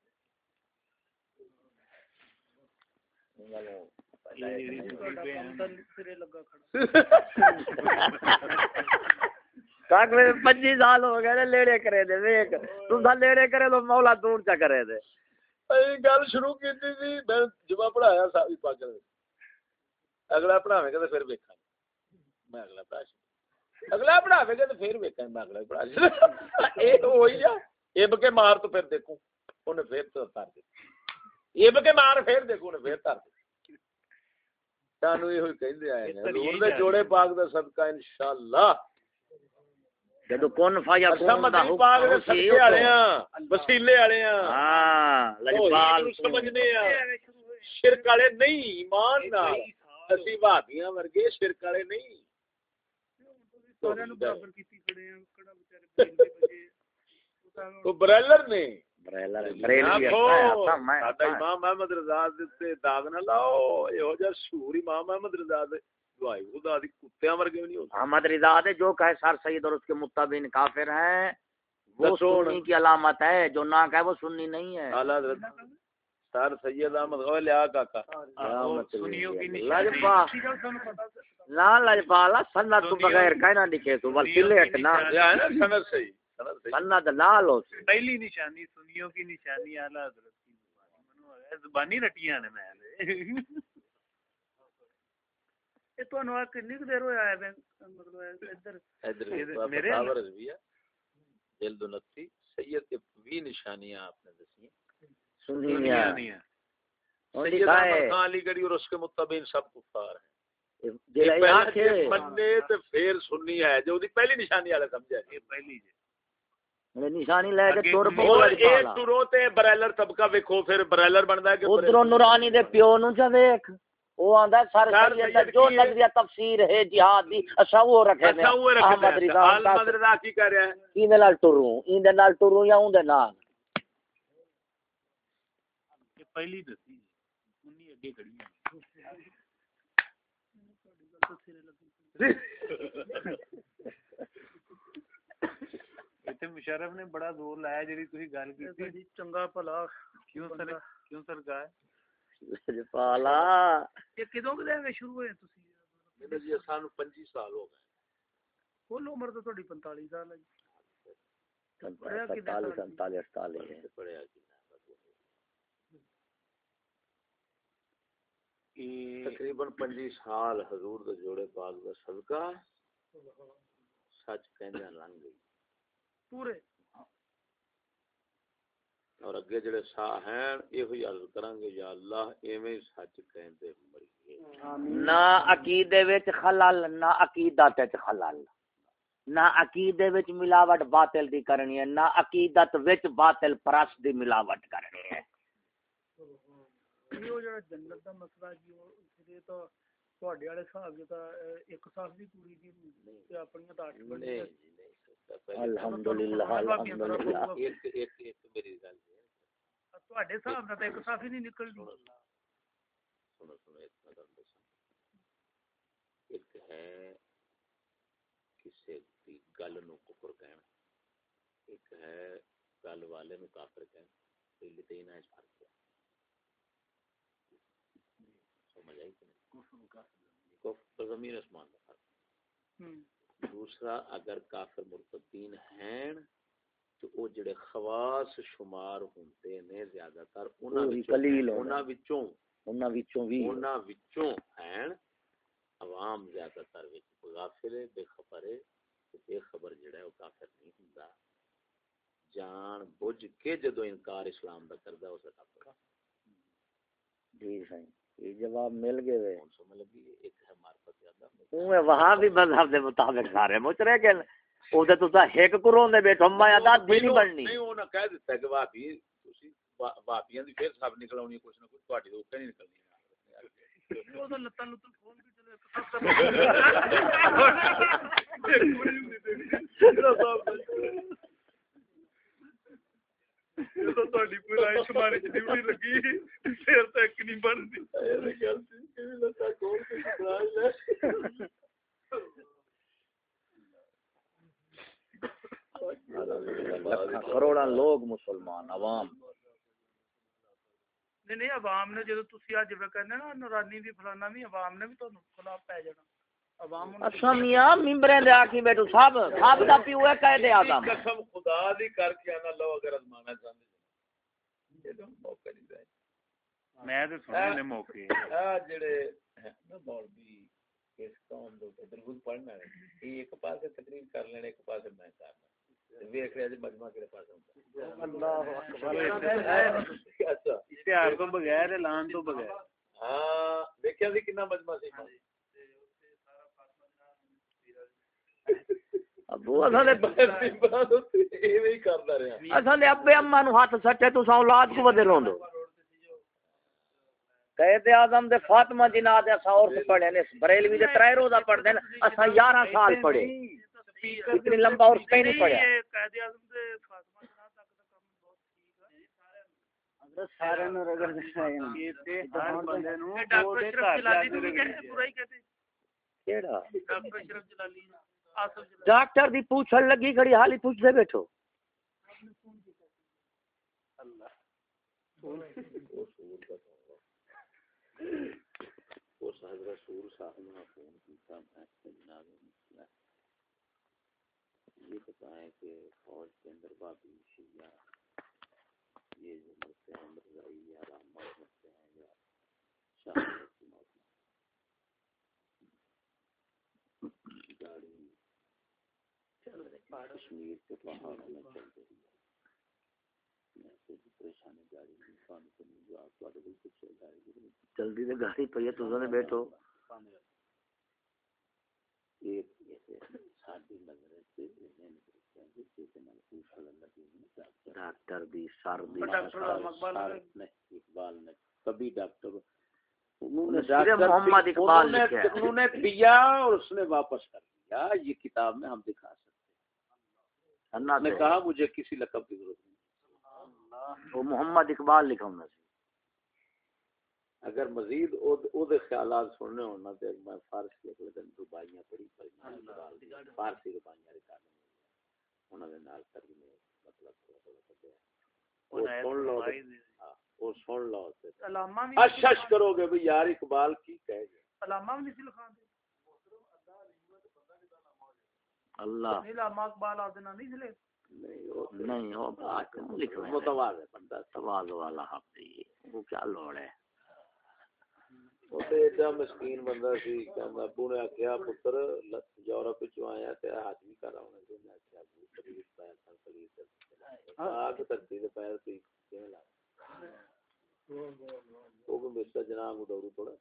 کاک میں 25 سال ہو گئے لیڑے کرے دے ویکھ تساں لیڑے کرے تو مولا دور چا کرے دے اے گل شروع کیتی سی میں جمعہ پڑھایا ساوی پاگل اگلا پڑھاویں گا تے پھر ویکھاں میں اگلا پڑھاویں گا تے پھر ویکھاں میں اگلا پڑھا اے ہوئی جا اب کے مار تو پھر دیکھوں اونے پھر تو کر دے اب کے مار پھر دیکھوں نے پھر کر دے سانو یہ ہوئی کہندے آئے نے حضور دے جوڑے پاک دا صدقہ انشاءاللہ جدو کون فایا کون دا پاک دے حکم صدقے والے ہاں وسیلے والے ہاں ہاں لجپال سمجھنے ہاں شرک والے نہیں ایمان نال اسی وہابیاں ورگے شرک والے نہیں سارے نوں برابر کیتی کھڑے ہیں کڑا بیچارے بچے تو برائلر نے امام احمد رضا دے داغ نہ لاؤ یہ جا سور امام احمد رضا دے دعائی خدا دی کتےاں ورگے نہیں ہوتے احمد رضا دے جو کہے سر سید اور اس کے متبعین کافر ہیں وہ سنی کی علامت ہے جو نہ کہے وہ سنی نہیں ہے اعلی حضرت سر سید احمد غوی لیا کاکا سنیوں کی لجپا لا لجپالا سنت تو بغیر کہنا دکھے تو بل سلیٹ نہ یا ہے نا سند صحیح سنت لال ہو پہلی نشانی سنیوں کی نشانی اعلی حضرت کی زبانی رٹیاں نے میں یہ تانوں آ کنی دیر ہویا ہے مطلب ادھر میرے رضویہ جلد 29 سید کے 20 نشانیاں آپ نے دسی سنیاں سید احمد خان علی گڑھی اور اس کے متبعین سب کفار ہیں مننے تے پھر سنی ہے جو دی پہلی نشانی والے سمجھے یہ پہلی نشانی لے کے تور پو اے تورو تے برائلر طبقہ ویکھو پھر برائلر بندا ہے کہ ادھروں نورانی دے پیو نو چا ویکھ وہ آندا سر سید جو نظریہ تفسیر ہے جہاد دی اسا وہ رکھے نے احمد رضا کی کہہ رہا ہے کینے نال ٹروں این دے نال ٹروں یا اون دے نال یہ پہلی دسی سنی اگے کھڑی تے مشرف نے بڑا زور لایا جڑی تسی گل کیتی چنگا بھلا کیوں سر گائے پالا یہ کدوں دے شروع ہوئے تسی جی سانو 25 سال ہو گئے کل عمر تو تہاڈی 45 سال ہے 47 48 48 پڑھیا تقریباً 25 سال حضور دے جوڑے پاک دا صدقہ سچ کہندے لنگ گئی پورے اور اگے جڑے سا ہیں ایہی عرض کران گے یا اللہ ایویں سچ کہندے مریے نہ عقیدے وچ خلل نہ عقیدت وچ خلل نہ عقیدے وچ ملاوٹ باطل دی کرنی ہے نہ عقیدت وچ باطل پرست دی ملاوٹ کرنی ہے یہ جڑا جنت دا مسئلہ جی یہ تو تواڈے والے حساب جو تا ایک صاف دی پوری دی تے اپنی تا 8 بنے الحمدللہ الحمدللہ ایک میری گل تواڈے حساب نال تے ایک صاف ہی نہیں نکلدی سنو ایک نظر دساں ایک ہے کسے دی گل نو کفر کہنا ایک ہے گل والے نو کافر کہنا پہلے تے انہاں اس فرق ہے سمجھ آئی کہ نہیں کفر زمین آسمان کا فرق دوسرا اگر کافر مرتدین ہیں تو او جڑے خواص شمار ہوندے نے زیادہ تر انہاں وچوں ہیں عوام زیادہ تر وچ غافل ہے بے خبر ہے بے خبر جڑا ہے وہ کافر نہیں ہوندا جان بوجھ کے جدو انکار اسلام دا کردا اس دا کافر جی صحیح یہ جواب مل گئے سمجھ لگی ایک ہے معرفت زیادہ وہاں بھی مذہب دے مطابق سارے مچرے گئے او تے تساں ایک کروں دے بیٹھو میں عادت بھی نہیں بننی نہیں وہ نہ کہہ دیتا کہ وہابی تسی وہابیاں دی پھر سب نکلونی کچھ نہ کچھ تہاڈی تو اوکے نہیں نکلنی وہ تو لتاں لتاں فون بھی چلے تو تہاڈی پوری شماری چ ڈیوٹی لگی پھر تک نہیں بنتی کروڑاں لوگ مسلمان عوام نہیں عوام نے جدو تسی اج کہنے نا نورانی بھی فلانا بھی عوام نے بھی تانوں خلاف پے جانا عوام اچھا میاں ممبریں دے آکھی بیٹھو صاحب دا پیو ہے قائد اعظم قسم خدا دی کر کے انا لو اگر ازمانا چاہندے یہ تو موقع نہیں دے میں تے سنے نے موقع جڑے نا مولوی اس قوم دے درود پڑھنا ہے ایک پاسے تقریر کر لینے ایک پاسے میں کرنا ویکھ رہے جی مجمع کہڑے پاسے ہوندا اللہ اکبر اچھا اشتہار تو بغیر اعلان تو بغیر ہاں دیکھیا سی کتنا مجمع سی ابو اساں دے ایویں کردا رہیا اساں دے ابے اما نو ہاتھ سٹے تساں اولاد کو ودے روندو قائد اعظم دے فاطمہ جناح دے اساں اور پڑھے نے بریلوی دے 3 روزہ پڑھدے اساں 11 سال پڑھے اتنی لمبا اور کہیں نہیں پڑھیا قائد اعظم دے فاطمہ جناح تک دا کام بہت ٹھیک ہے حضرت سارے نو رگڑ دسا یہ تے ہر بندے نو ڈاکٹر شرف جلالی نو بھی کہتے برا ہی کہتے کیڑا ڈاکٹر شرف جلالی آصف جلالی ڈاکٹر دی پوچھن لگی کھڑی حالی پوچھ دے بیٹھو اللہ اس حضرت رسول صاحب نے فون کیتا میں جناب یہ بتائیں کہ فوج کے اندر بابی شیعہ یہ جو مرتے ہیں مرزائی یا رحمت مرتے ہیں یا شاہ کی موت گاڑی کشمیر کے پہاڑوں میں چل رہی ہے پریشانی گاڑی جو آپ کچھ جلدی سے گاڑی پہ تساں نے بیٹھو ایک سادی نظر ڈاکٹر دی سر دی اقبال نے کبھی ڈاکٹر محمد اقبال لکھا انہوں نے دیا اور اس نے واپس کر لیا یہ کتاب میں ہم دکھا سکتے ہیں نے کہا مجھے کسی لقب کی ضرورت نہیں وہ محمد اقبال لکھا ہوں اگر مزید او دے خیالات سننے ہونا تے میں فارسی اگلے دن رباعیاں پڑھی فارسی رباعیاں ریکارڈ انہاں دے نال ترجمے مطلب تھوڑا پڑھیا او سن لو علامہ بھی اشش کرو گے بھئی یار اقبال کی کہے گا علامہ بھی نہیں لکھا دے اللہ نہیں علامہ اقبال آدنا نہیں چلے نہیں وہ بات لکھ رہے ہیں متواضع بندہ تواضع والا حافظ وہ کیا لوڑ ہے وہ تے ایڈا مسکین بندہ سی کہندا ابو نے آکھیا پتر یورپ وچوں آیا تے حج بھی کر آونا تے میں آکھیا ابو تکلیف پیر سن تکلیف آگ تکتی دے پیر تے کیوں لا وہ مسٹر جناب دوڑو تھوڑا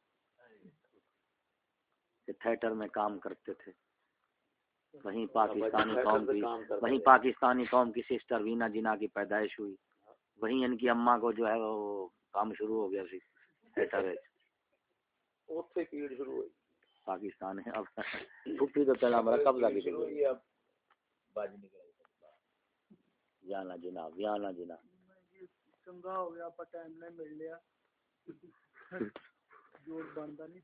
تھیٹر میں کام کرتے تھے وہیں پاکستانی قوم کی سسٹر وینا جنا کی پیدائش ہوئی وہیں ان کی اماں کو جو ہے وہ کام شروع ہو گیا سی تھیٹر اوتھے کیڑ شروع ہوئی پاکستان ہے اب پھپھی تو پہلا ہمارا قبضہ کی تھی اب باج نکل جانا جناب چنگا ہو گیا آپ ٹائم نے مل لیا جوڑ بنتا نہیں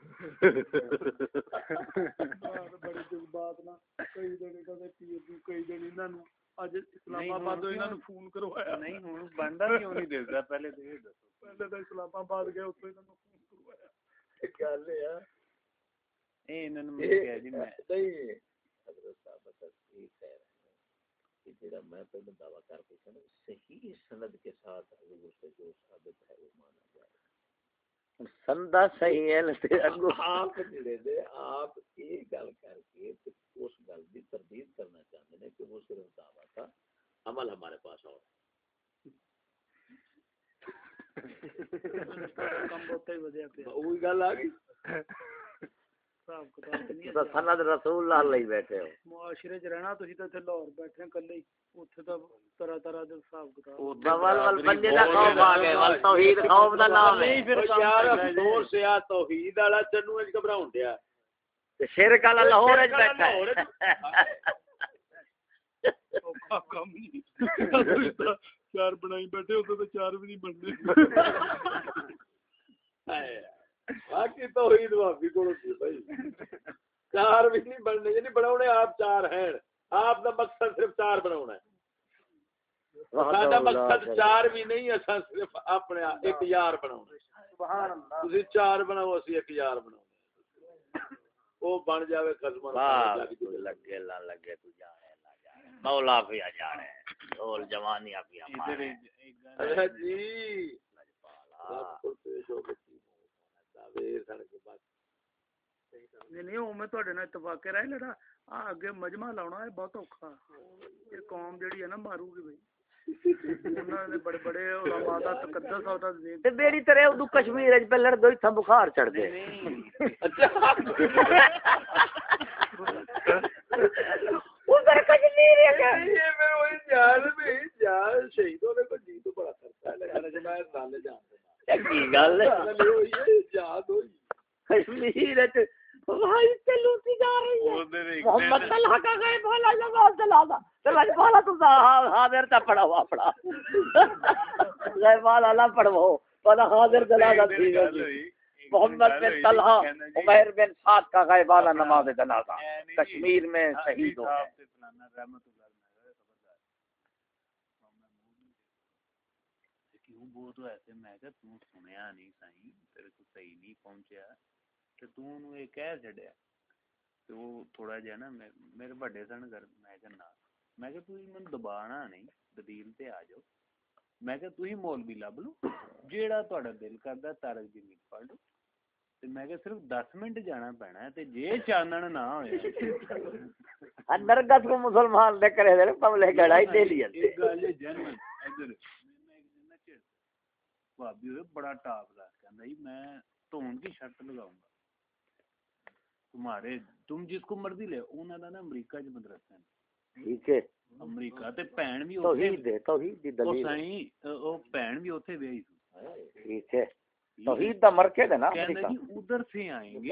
بڑے جذبات نہ کئی دن کدے پیر دی کئی دن انہاں نو اج اسلام آباد تو انہاں نو فون کروایا نہیں ہن بندا کیوں نہیں دیتا پہلے تو یہ دسو پہلے تو اسلام آباد گئے اوتھے انہاں نو فون کروایا گل ہے اے انہاں نے کہا جی میں نہیں حضرت صاحب تصدیق ہے کہ جڑا میں پہلے دعویٰ کر کے نا صحیح سند کے ساتھ حضور سے جو ثابت ہے وہ مانا جائے سندا صحیح ہے آپ جڑے دے آپ یہ گل کر کے اس گل کی تردید کرنا چاہتے ہیں کہ وہ صرف دعویٰ تھا عمل ہمارے پاس اور وہی گل آ گئی سند رسول اللہ لئی بیٹھے ہو معاشرے چ رہنا تسی تے لاہور بیٹھے ہیں کلے اوتھے تا طرح طرح دے حساب کتاب ول بندے دا خوف آ گئے ول توحید خوف دا نام ہے یار افسوس ہے توحید والا چنو وچ گھبراون دیا تے شرک والا لاہور وچ بیٹھا ہے او کم نہیں چار بنائی بیٹھے اوتھے تے چار بھی نہیں بننے باقی توحید بھابی کو بھائی چار بھی نہیں بننے یعنی بناونے آپ چار ہیں آپ دا مقصد صرف چار بناونا ہے ساڈا مقصد چار بھی نہیں اساں صرف اپنے ایک یار بناونا سبحان اللہ تسی چار بناؤ اسی ایک یار بناونا وہ بن جاوے قسم لگے لا لگے تو جانے لا جانے مولا پیا جانے ڈھول جوانیاں پیا مارے اچھا جی نہیں او میں تواڈے نال اتفاق رہ لڑا اگے مجمع لاونا ہے بہت اوکھا یہ قوم جڑی ہے نا مارو گی بھائی انہاں نے بڑے بڑے علماء دا تقدس ہوتا تے بیڑی طرح اودو کشمیر وچ پہ لڑ دو تھا بخار چڑھ گئے ادھر کشمیر ہے یہ میں وہی جان میں جان شہیدوں نے کو جی تو بڑا کرتا ہے لیکن میں سال جان کی گل ہے یاد ہوئی کشمیر وچ بھائی تے لوٹی جا رہی ہے محمد طلحہ کا غیب بھلا نماز دلادا چل بھلا تو حاضر تا پڑھا ہوا پڑھا غیب والا نہ پڑھو پر حاضر دلادا تھی محمد بن طلحہ عمیر بن سعد کا غیب والا نماز جنازہ کشمیر میں شہید ہو گئے وہ تو ایسے میں کہ تو سنیا نہیں سائیں تیرے کو صحیح نہیں پہنچیا تے تو انہوں یہ کہہ چھڑیا تے وہ تھوڑا جہا نا میرے بڑے سن کر میں کہ نا میں کہ تو من دبانا نہیں دلیل تے آ جاؤ میں کہ تو ہی مولوی لب لو جیڑا تہاڈا دل کردا تارک جمیل پڑھ لو تے میں کہ صرف 10 منٹ جانا پینا ہے تے جے چانن نہ ہوئے نرگس کو مسلمان دے کرے دے پبلے گڑائی دے لیا ایک گل جن ادھر بھابی ہوئے بڑا ٹاپ لا کہندا جی میں تون کی شرط لگاؤں گا تمہارے تم جس کو مرضی لے انہاں دا نا امریکہ چ مدرسہ ہے ٹھیک ہے امریکہ تے بہن بھی توحید دی دلیل سائیں او بہن بھی اوتھے ویئی ٹھیک ہے توحید دا مرکز ہے نا کہندا جی ادھر سے آئیں گے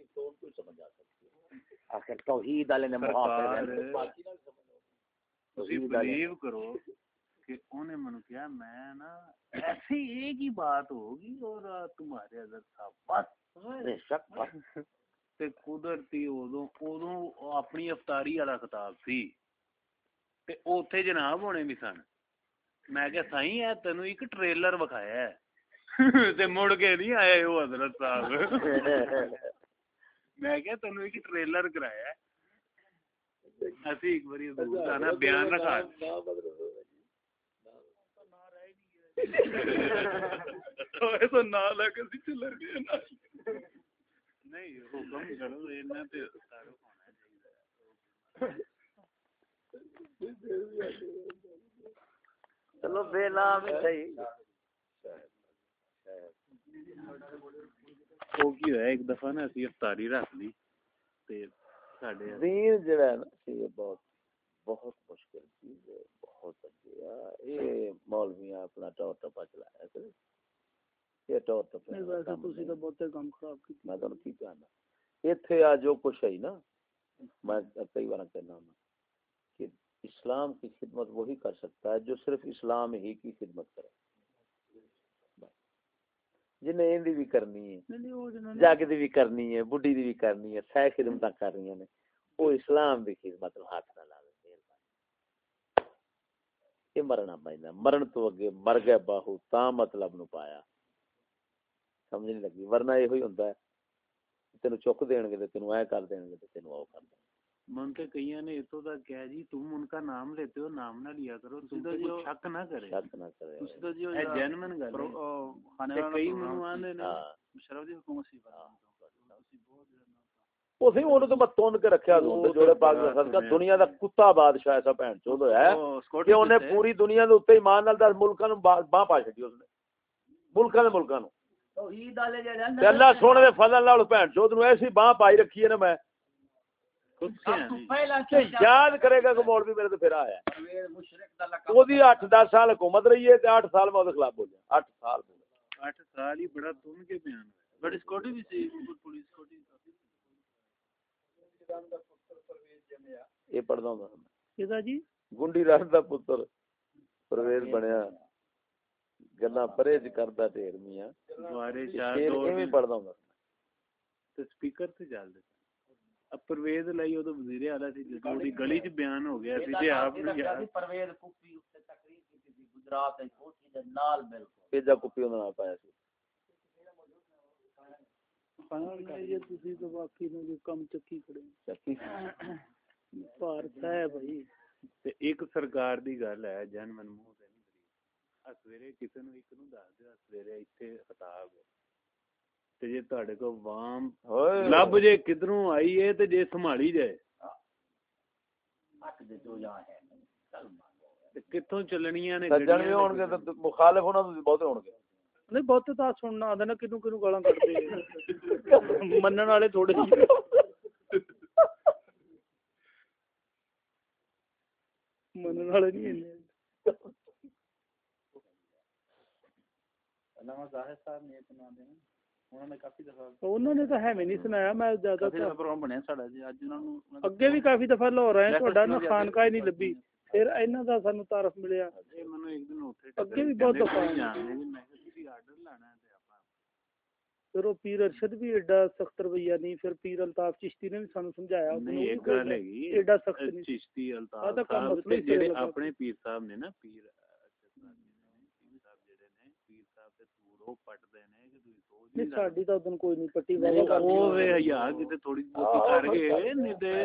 آخر توحید والے نے محافظ تسی بلیو کرو کہ انہیں منو کیا میں نا ایسی ایک ہی بات ہوگی اور تمہارے حضرت صاحب بے شک تے قدرتی اودوں اپنی افطاری والا خطاب سی تے اوتھے جناب ہونے بھی سن میں کہ سائیں ہے تینوں ایک ٹریلر وکھایا ہے تے مڑ کے نہیں آئے وہ حضرت صاحب میں کہ تینوں ایک ٹریلر کرایا ہے ਅਸੀਂ ਇੱਕ ਵਾਰੀ ਨਾ ਬਿਆਨ ਰਖਾ तो ना लगे सी चल गए ना नहीं हुक्म करो इन्ना ते सारो होना चाहिए चलो बेनाम ही सही ਉਹ ਕੀ ਹੋਇਆ ਇੱਕ ਦਫਾ ਨਾ ਅਸੀਂ ਇਫਤਾਰੀ ਰੱਖ ਲਈ ਤੇ ਸਾਡੇ दीन ਜਿਹੜਾ ਹੈ ਨਾ ਇਹ ਬਹੁਤ बहुत मुश्किल चीज है बहुत अच्छी ये मौलवियां अपना टौर टप्पा चलाया करे ये टौर टप्पा वैसे ਤੁਸੀਂ ਤਾਂ ਬਹੁਤੇ ਕੰਮ ਖਰਾਬ ਕੀਤੇ मैं ਤੁਹਾਨੂੰ ਕੀ कहना ਇੱਥੇ ਆ जो कुछ है ना मैं कई बार कहना हूं कि इस्लाम की खिदमत वही कर सकता है जो सिर्फ इस्लाम ही की खिदमत करे जिन्हें इनकी भी करनी है जाग दी भी करनी है बुढ़ी दी भी करनी है सह खिदमत कर रही ने वो इस्लाम की खिदमत हाथ ना ला ये मरना पैंदा मरण तो अगे मर गए बाहू ता मतलब नु पाया समझ नहीं लगी वरना ये ही होंदा है तेन चुक देंगे ते तेन ऐ कर देंगे ते तेन वो कर देंगे मन के कईयां ने इतो तक कहा जी तुम उनका नाम लेते हो नाम ना लिया करो तुम तो जो शक ना करे तुसी तो जो है जेन्युइन गल खाने वाला कई मनु आंदे ने शरफ दी हुकूमत सी उसी ओनु तो मत तोड़ के रखया हुंदे जोड़े पाक दा सदका दुनिया दा कुत्ता बादशाह ऐसा भैन चोद है कि ओने पूरी दुनिया दे उत्ते ईमान नाल 10 मुल्कां नु बाह पा छडी उसने मुल्कां नु तौहीद वाले जेड़े ते अल्लाह सोने दे फजल नाल भैन चोद नु ऐसी बाह पाई रखी है ना मैं याद करेगा कि मौलवी मेरे तो फिर आया ओदी 8-10 साल हुकूमत रही है ते 8 साल में ओदे खिलाफ बोलिया 8 साल ही बड़ा तुम के बयान बड़ी सिक्योरिटी भी सी पुलिस सिक्योरिटी ये पढ़दा हुंदा किदा जी गुंडी राज दा पुत्र परवेज बनया गल्ला परहेज करदा ढेर मियां दुआरे चार दो एवें पढ़दा हुंदा ते स्पीकर ते चल दे अब परवेज लाई ओ तो वजीर आला सी जो दी गली च बयान हो गया सी जे आप ने परवेज कुप्पी उसते तकरीर की थी गुजरात की कोठी दे नाल बिल्कुल पेजा कुप्पी उन्होंने पाया सी ये ਤੁਸੀਂ ਤਾਂ ਬਾਕੀ ਨੂੰ ਜੋ ਕੰਮ ਚੱਕੀ ਖੜੇ ਭਾਰਤ ਹੈ ਭਾਈ ਤੇ ਇੱਕ ਸਰਕਾਰ ਦੀ ਗੱਲ ਹੈ ਜਨਮਨ ਮੂੰਹ ਤੇ ਨਹੀਂ ਆ ਸਵੇਰੇ ਕਿਸੇ ਨੂੰ ਇੱਕ ਨੂੰ ਦੱਸ ਦਿਓ ਸਵੇਰੇ ਇੱਥੇ ਖਤਾਬ ਤੇ ਜੇ ਤੁਹਾਡੇ ਕੋਲ ਵਾਮ ਲੱਭ ਜੇ ਕਿਧਰੋਂ ਆਈ ਏ ਤੇ ਜੇ ਸੰਭਾਲੀ ਜਾਏ ਹੱਥ ਦੇ ਜੋ ਜਾਂ ਹੈ ਤੇ ਕਿੱਥੋਂ ਚੱਲਣੀਆਂ ਨੇ ਸੱਜਣ ਵੀ ਹੋਣਗੇ ਤੇ ਮੁਖਾਲਿਫ ਉਹਨਾਂ ਦੇ ਬਹੁਤੇ ਹੋਣਗੇ ਨਹੀਂ ਬਹੁਤੇ ਤਾਂ ਸੁਣਨਾ ਆਉਂਦਾ ਨਾ ਕਿਨੂੰ ਕਿਨੂੰ ਗਾਲਾਂ ਕੱਢਦੇ ਮੰਨਣ ਵਾਲੇ ਥੋੜੇ ਜਿਹੇ ਮੰਨਣ ਵਾਲੇ ਨਹੀਂ ਇੰਨੇ ਅਲਾਮਾ ਜ਼ਾਹਿਰ ਸਾਹਿਬ ਨੇ ਸੁਣਾ ਦੇਣਾ ਉਹਨਾਂ ਨੇ ਕਾਫੀ ਦਫਾ ਉਹਨਾਂ ਨੇ ਤਾਂ ਐਵੇਂ ਨਹੀਂ ਸੁਣਾਇਆ ਮੈਂ ਜ਼ਿਆਦਾ ਪ੍ਰੋਗਰਾਮ ਬਣਿਆ ਸਾਡਾ ਜੀ ਅੱਜ ਉਹਨਾਂ ਨੂੰ ਅੱਗੇ ਵੀ ਕਾਫੀ ਦਫਾ ਲਾਹੌਰ ਆਏ ਤੁਹਾਡਾ ਨਾ ਖਾਨਕਾਹ ਨਹੀਂ ਲੱਭੀ ਫਿਰ ਇਹਨਾਂ ਦਾ ਸਾਨੂੰ ਤਾਰਫ ਮਿਲਿਆ ਇਹ ਮੈਨੂੰ ਇੱਕ ਦਿਨ ਉੱਥੇ ਅੱਗੇ ਵੀ ਬਹੁਤ ਦਫਾ ਜਾਣਦੇ ਜੀ ਮੈਂ ਕਿਹਾ ਤੁਸੀਂ ਆਰਡਰ ਲਾਣਾ ਤੇ ਆਪਾਂ ਫਿਰ ਉਹ ਪੀਰ ਅਰਸ਼ਦ ਵੀ ਐਡਾ ਸਖਤ ਰਵਈਆ ਨਹੀਂ ਫਿਰ ਪੀਰ ਅਲਤਾਫ ਚਿਸ਼ਤੀ ਨੇ ਵੀ ਸਾਨੂੰ ਸਮਝਾਇਆ ਨਹੀਂ ਇੱਕ ਗੱਲ ਹੈਗੀ ਐਡਾ ਸਖਤ ਨਹੀਂ ਚਿਸ਼ਤੀ ਅਲਤਾਫ ਸਾਹਿਬ ਤੇ ਜਿਹੜੇ ਆਪਣੇ ਪੀਰ ਸਾਹਿਬ ਨੇ ਨਾ ਪੀਰ ਉਹ ਪੱਟਦੇ ਨੇ ਕਿ ਤੁਸੀਂ ਸੋਚ ਨਹੀਂ ਸਾਡੀ ਤਾਂ ਉਦੋਂ ਕੋਈ ਨਹੀਂ ਪੱਟੀ ਉਹ ਵੇ ਯਾਰ ਕਿਤੇ ਥੋੜੀ ਬਹੁਤੀ ਕਰ ਗਏ ਨਹੀਂ ਤੇ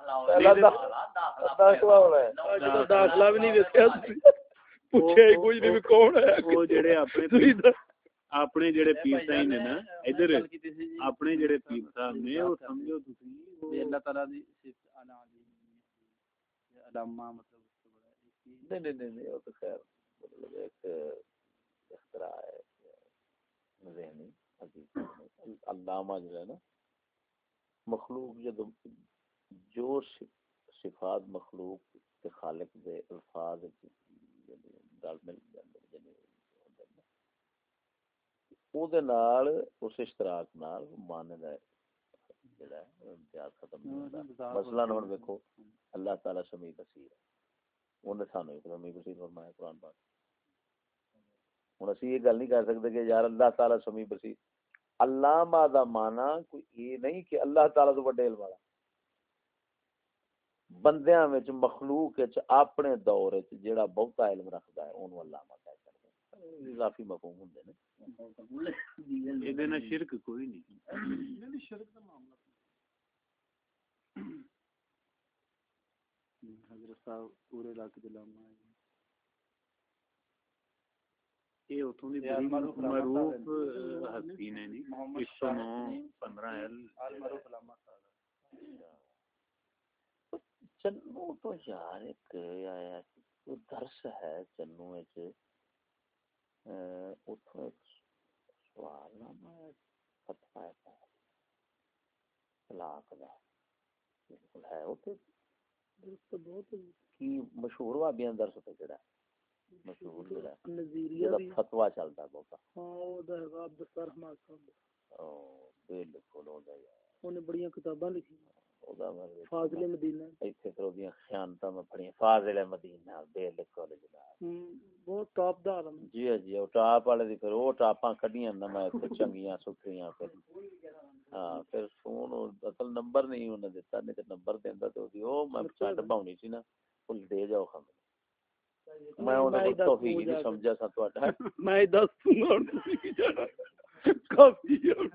ਦਾਖਲਾ ਵੀ ਨਹੀਂ ਵੇਖਿਆ ਪੁੱਛਿਆ ਹੀ ਕੁਝ ਨਹੀਂ ਵੀ ਕੌਣ ਹੈ ਉਹ ਜਿਹੜੇ ਆਪਣੇ ਜਿਹੜੇ ਪੀਰ ਸਾਹਿਬ ਨੇ ਨਾ ਇਧਰ ਆਪਣੇ ਜਿਹੜੇ ਪੀਰ ਸਾਹਿਬ ਨੇ ਉਹ ਸਮਝੋ ਤੁਸੀਂ ਅੱਲਾਹ ਤਾਲਾ ਦੀ ਸਿਫਤ ਅਲਾ ਦੀ ਅਲਾਮਾ ਮਤਲਬ नहीं वो तो खैर मतलब एक इख्तरा है ज़हनी हकीकत अल्लामा जो है ना मखलूक जो सिफात मखलूक के खालिक दे अल्फाज गल मिल जांदे ਉਹਦੇ ਨਾਲ ਉਸ ਇਸ਼ਤਰਾਕ ਨਾਲ ਮਾਨੇ ਦਾ ਜਿਹੜਾ ਇਮਤਿਆਜ਼ ਖਤਮ ਨਹੀਂ ਹੁੰਦਾ ਮਸਲਨ ਹੁਣ ਵੇਖੋ ਅੱਲਾਹ ਤਾਲਾ ਸਮੀ ਬਸੀਰ ਹੈ ਉਹਨੇ ਸਾਨੂੰ ਇੱਕ ਸਮੀ ਬਸੀਰ ਫਰਮਾਇਆ ਕੁਰਾਨ ਪਾਕ ਹੁਣ ਅਸੀਂ ਇਹ ਗੱਲ ਨਹੀਂ ਕਰ ਸਕਦੇ ਕਿ ਯਾਰ ਅੱਲਾਹ ਤਾਲਾ ਸਮੀ ਬਸੀਰ ਅਲਾਮਾ ਦਾ ਮਾਨਾ ਕੋਈ ਇਹ ਨਹੀਂ ਕਿ ਅੱਲਾਹ ਤਾਲਾ ਤੋਂ ਵੱਡੇ ਇਲਮ ਵਾਲਾ ਬੰਦਿਆਂ ਵਿੱਚ ਮਖਲੂਕ ਵਿੱਚ ਆਪਣੇ ਦੌਰ ਵਿੱਚ ਜਿਹੜਾ ਬਹੁਤਾ ਇਲਮ ਰੱਖਦਾ ਹੈ ਉਹਨੂੰ ਅਲਾਮਾ ਕਹਿ ਸਕਦੇ ਇਜ਼ਾਫੀ ਮਫਹੂਮ ਹੁੰਦੇ ਨੇ ਇਹਦੇ ਨਾਲ ਸ਼ਿਰਕ ਕੋਈ ਨਹੀਂ ਨਹੀਂ ਸ਼ਿਰਕ ਦਾ ਮਾਮਲਾ حضرت صاحب پورے علاقے دے لاما ہے یہ اتوں دی بڑی معروف ہستی نے جی 109 15 چنو تو یار ایک آیا درس ہے چنو وچ اتھوں ایک سوال نامہ فتویٰ ہے طلاق دا بالکل ہے اوتے درس بہت کی مشہور وابیاں درس تے جڑا مشہور جڑا نظریہ بھی فتویٰ چلدا بہت ہاں او دا ہے عبد الرحمان صاحب او بالکل او دا اونے بڑیاں کتاباں لکھی فاضل مدینہ ایتھے پھر اودیاں خیانتاں میں پڑھیاں فاضل مدینہ بالکل جناب بہت top the Alam G G O top والے دی پھر او ٹاپاں کڈیاں نہ میں چنگیاں سکھیاں پھر ہاں پھر فون اصل نمبر نہیں انہوں نے دیتا نہیں تے نمبر دیندا تے اودی او میں چھڈ باونی سی نا کل دے جاؤ خبر میں انہاں کو توفیق نہیں سمجھا سا تہاڈا میں دس ہن تسی کی جانا کافی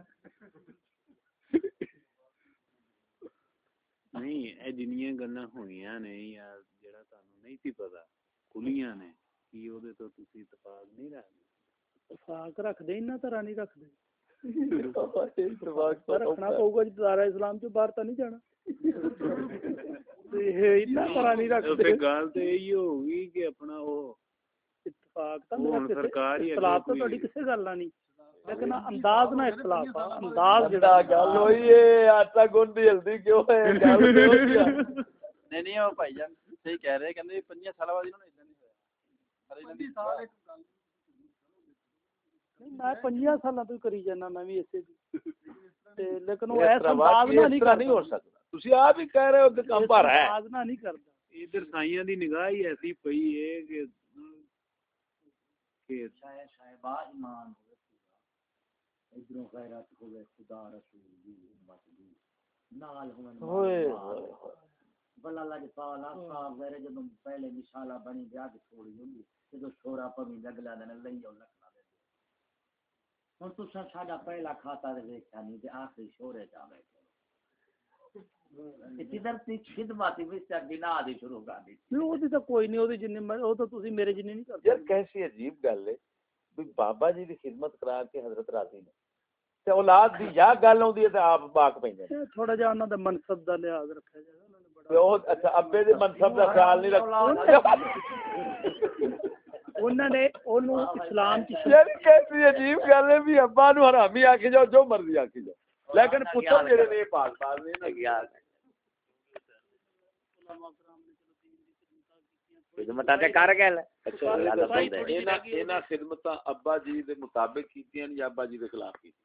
نہیں اے جنیاں گلاں ہوئیاں نے یا جڑا تانوں نہیں سی پتہ کھلیاں نے کی او دے تو تسی اتفاق نہیں رکھدے اتفاق رکھ دے انہاں طرح نہیں رکھ دے اتفاق رکھنا پؤ گا جی دارا اسلام چ باہر تو نہیں جانا اتنا طرح نہیں رکھ دے گل تے یہی ہوگی کہ اپنا او اتفاق تو سرکار ہی اختلاف تو تہاڈی کسے گل نہ نہیں لیکن انداز نہ اختلاف انداز جڑا گل ہوئی ہے آٹا گوندی ہلدی کیوں ہے گل نہیں نہیں او بھائی جان صحیح کہہ رہے کہندے 5 سال بعد انہوں نے ادا نہیں ہویا میں 5 سالاں تو کری جانا میں بھی ایسے تے لیکن وہ ایسا انداز نہیں ہو سکتا تسی آپ ہی کہہ رہے ہو کہ کم پر ہے انداز نہیں کردا ادھر سائیاں دی نگاہ ہی ایسی پئی ہے کہ شاید ایمان ادھروں غیرت ہوئے خدا رسول دی امت دی نال ہوئے بلا لج پالا صاحب غیر جب پہلے مثالا بنی بیاہ دی تھوڑی ہوندی جدوں چھوڑا پمی لگلا دے لئی او لکھنا دے ہن تساں ساڈا پہلا کھاتا دے ویکھیا نہیں تے آخری شورے جا بیٹھے ادھر تی خدماتی وچ بنا دی شروع کر دی او دی تو کوئی نہیں او دی جنی او تو تسی میرے جنی نہیں کردے یار کیسی عجیب گل ہے بھی بابا جی دی خدمت کرا کے حضرت راضی نے تے اولاد دی یا گل ہوندی ہے تے آپ باق پیندے تھوڑا جا انہاں دا منصب دا لحاظ رکھیا جائے انہاں نے بڑا بہت اچھا ابے دے منصب دا خیال نہیں رکھتے انہاں نے اونوں اسلام کی یار کیسی عجیب گل ہے بھی ابا نو حرامی آکھی جاؤ جو مرضی آکھی جاؤ لیکن پتر جڑے نے پاک پاک نے نا یار خدمتاں تے کر گئے اچھا انہاں خدمتاں ابا جی دے مطابق کیتیاں یا ابا جی دے خلاف کیتیاں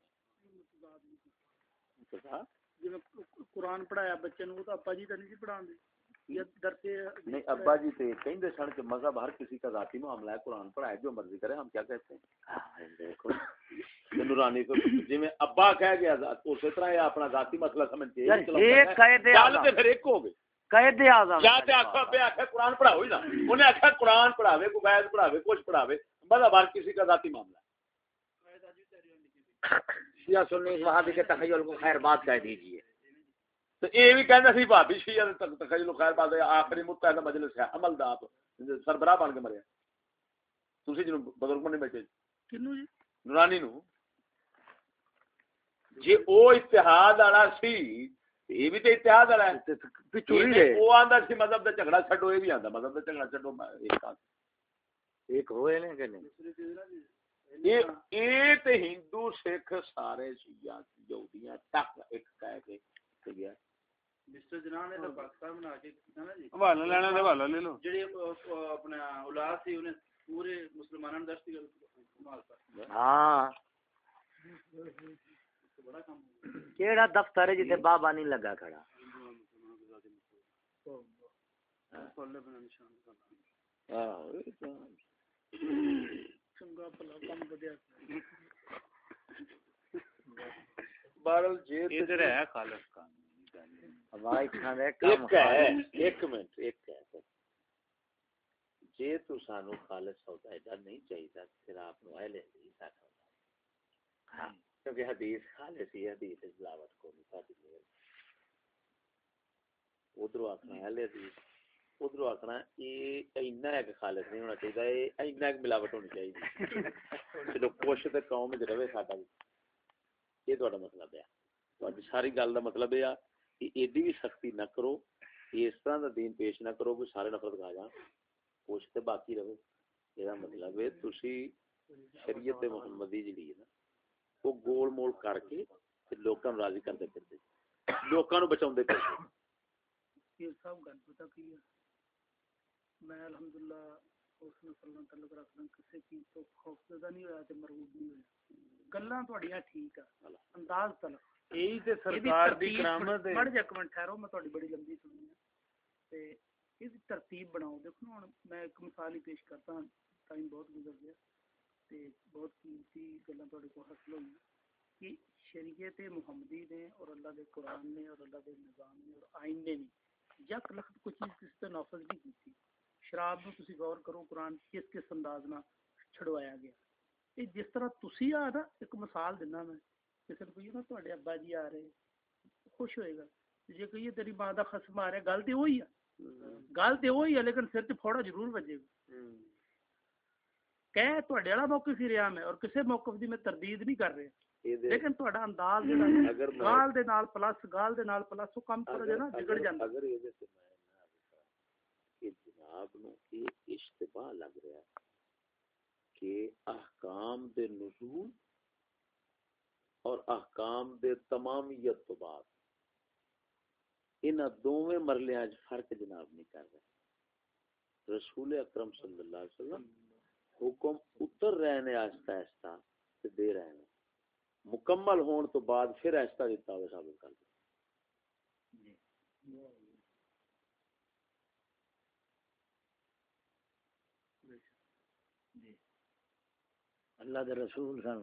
جی قرآن پڑھایا بچے نو تو ابا جی تو نہیں پڑھان دے یا درتے نہیں ابا جی تے کہندے سن کہ مذہب ہر کسی کا ذاتی معاملہ ہے قرآن پڑھائے جو مرضی کرے ہم کیا کہتے ہیں دیکھو نورانی تو جی میں ابا کہہ گیا اسی طرح یہ اپنا ذاتی مسئلہ سمجھتے ہیں ایک قید اعظم تے پھر ایک ہو گئے قید اعظم یا تے آکھا پہ آکھا قرآن پڑھاؤ ہی نا انہیں آکھا قرآن پڑھاوے کو بیت پڑھاوے کچھ پڑھاوے مذہب ہر کسی کا ذاتی معاملہ ہے شیعہ سنی وہابی کے تخیل کو خیر بات کہہ دیجیے تو یہ بھی کہنا سی بھابی شیعہ تخیل خیر بات آخری متحد مجلس ہے عمل دا آپ سربراہ بن کے مریا تسی جنوں بزرگ نہیں بیٹھے کنوں جی نورانی نو جی او اتحاد والا سی یہ بھی تے اتحاد والا ہے پچھوڑی دے او آندا سی مذہب دا جھگڑا چھڈو یہ بھی آندا مذہب دا جھگڑا چھڈو ایک ہوئے نے کہ نہیں یہ تے ہندو سکھ سارے شیعہ یہودیاں تک ایک کہہ کے گیا مسٹر جنان نے تو پاکستان بنا کے نا جی حوالہ لینا تے حوالہ لے لو جڑی اپنا اولاد سی انہیں پورے مسلمانوں دست کی کمال کر ہاں کیڑا دفتر ہے جتے بابا نہیں لگا کھڑا چنگا بھلا کم بدیا بارل جی ادھر ہے خالص کا ہوائی کھانے ایک منٹ ایک ہے جے تو سانو خالص سودا ایڈا نہیں چاہیے پھر آپ نو اہل حدیث آکھو کیونکہ حدیث خالص ہی حدیث بلاوت کو نہیں ساتھ ادھر آخنا اہل حدیث ادھر آخنا یہ اینا ایک خالص نہیں ہونا چاہیے، اینا ایک ملاوٹ ہونی چاہیے چلو کچھ تو قوم وچ رہے ساڈا بھی، یہ تہاڈا مطلب ہے، تہاڈی ساری گل دا مطلب یہ کہ ایڈی بھی سختی نہ کرو، اس طرح دا دین پیش نہ کرو کہ سارے نفرت کھا جان، کچھ تے باقی رہے۔ یہ مطلب ہے تسی شریعت محمدی جڑی ہے نا وہ گول مول کر کے لوکاں نوں راضی کردے پھردے، لوکاں نوں بچاؤندے پھردے۔ پیر صاحب گل پتہ کی ہے، میں الحمدللہ اس نسل نال تعلق رکھدا، کسی چیز تو خوفزدہ نہیں ہویا تے مرعوب نہیں ہویا۔ گلاں تہاڈیاں ٹھیک آ، انداز تلخ یہی تے سرکار دی کرامت ہے۔ بڑھ جا ایک منٹ ٹھہرو، میں تہاڈی بڑی لمبی سنی ہے تے اس ترتیب بناؤ۔ دیکھو نا ہن میں ایک مثال ہی پیش کرتا ہوں، ٹائم بہت گزر گیا تے بہت قیمتی گلاں تہاڈے کو حاصل ہوئی کہ شریعت محمدی نے اور اللہ دے قرآن نے اور اللہ دے نظام نے اور آئین نے یک لخت کوئی چیز کسی تے نافذ نہیں کی تھی۔ شراب نو تسی غور کرو، قرآن کس انداز نال چھڑوایا گیا۔ یہ جس طرح تسی آ نا، ایک مثال دینا میں، کسی نے کہیے نا تہاڈے ابا جی آ رہے خوش ہوئے گا، جے کہیے تیری ماں دا خصم آ رہا ہے، گل تے وہی ہے، گل تے وہی ہے، لیکن سر تے پھوڑا ضرور بجے گا۔ کہ تہاڈے والا موقف ہی رہا میں، اور کسی موقف دی میں تردید نہیں کر رہا، لیکن تہاڈا انداز گال دے نال پلس گال دے نال پلس وہ کم تھوڑا جہا نا بگڑ جاندا۔ اگر یہ تے کہ جناب نو یہ اشتباہ لگ رہا ہے کہ احکام دے نزول اور احکام دے تمامیت تو بعد انہاں دوویں مرحلیاں وچ فرق جناب نہیں کر رہے۔ رسول اکرم صلی اللہ علیہ وسلم حکم اتر رہے نے آہستہ آہستہ تے دے رہے ہیں، مکمل ہون تو بعد پھر آہستہ دیتا ہوئے ثابت کر دیں۔ اللہ دے رسول سن،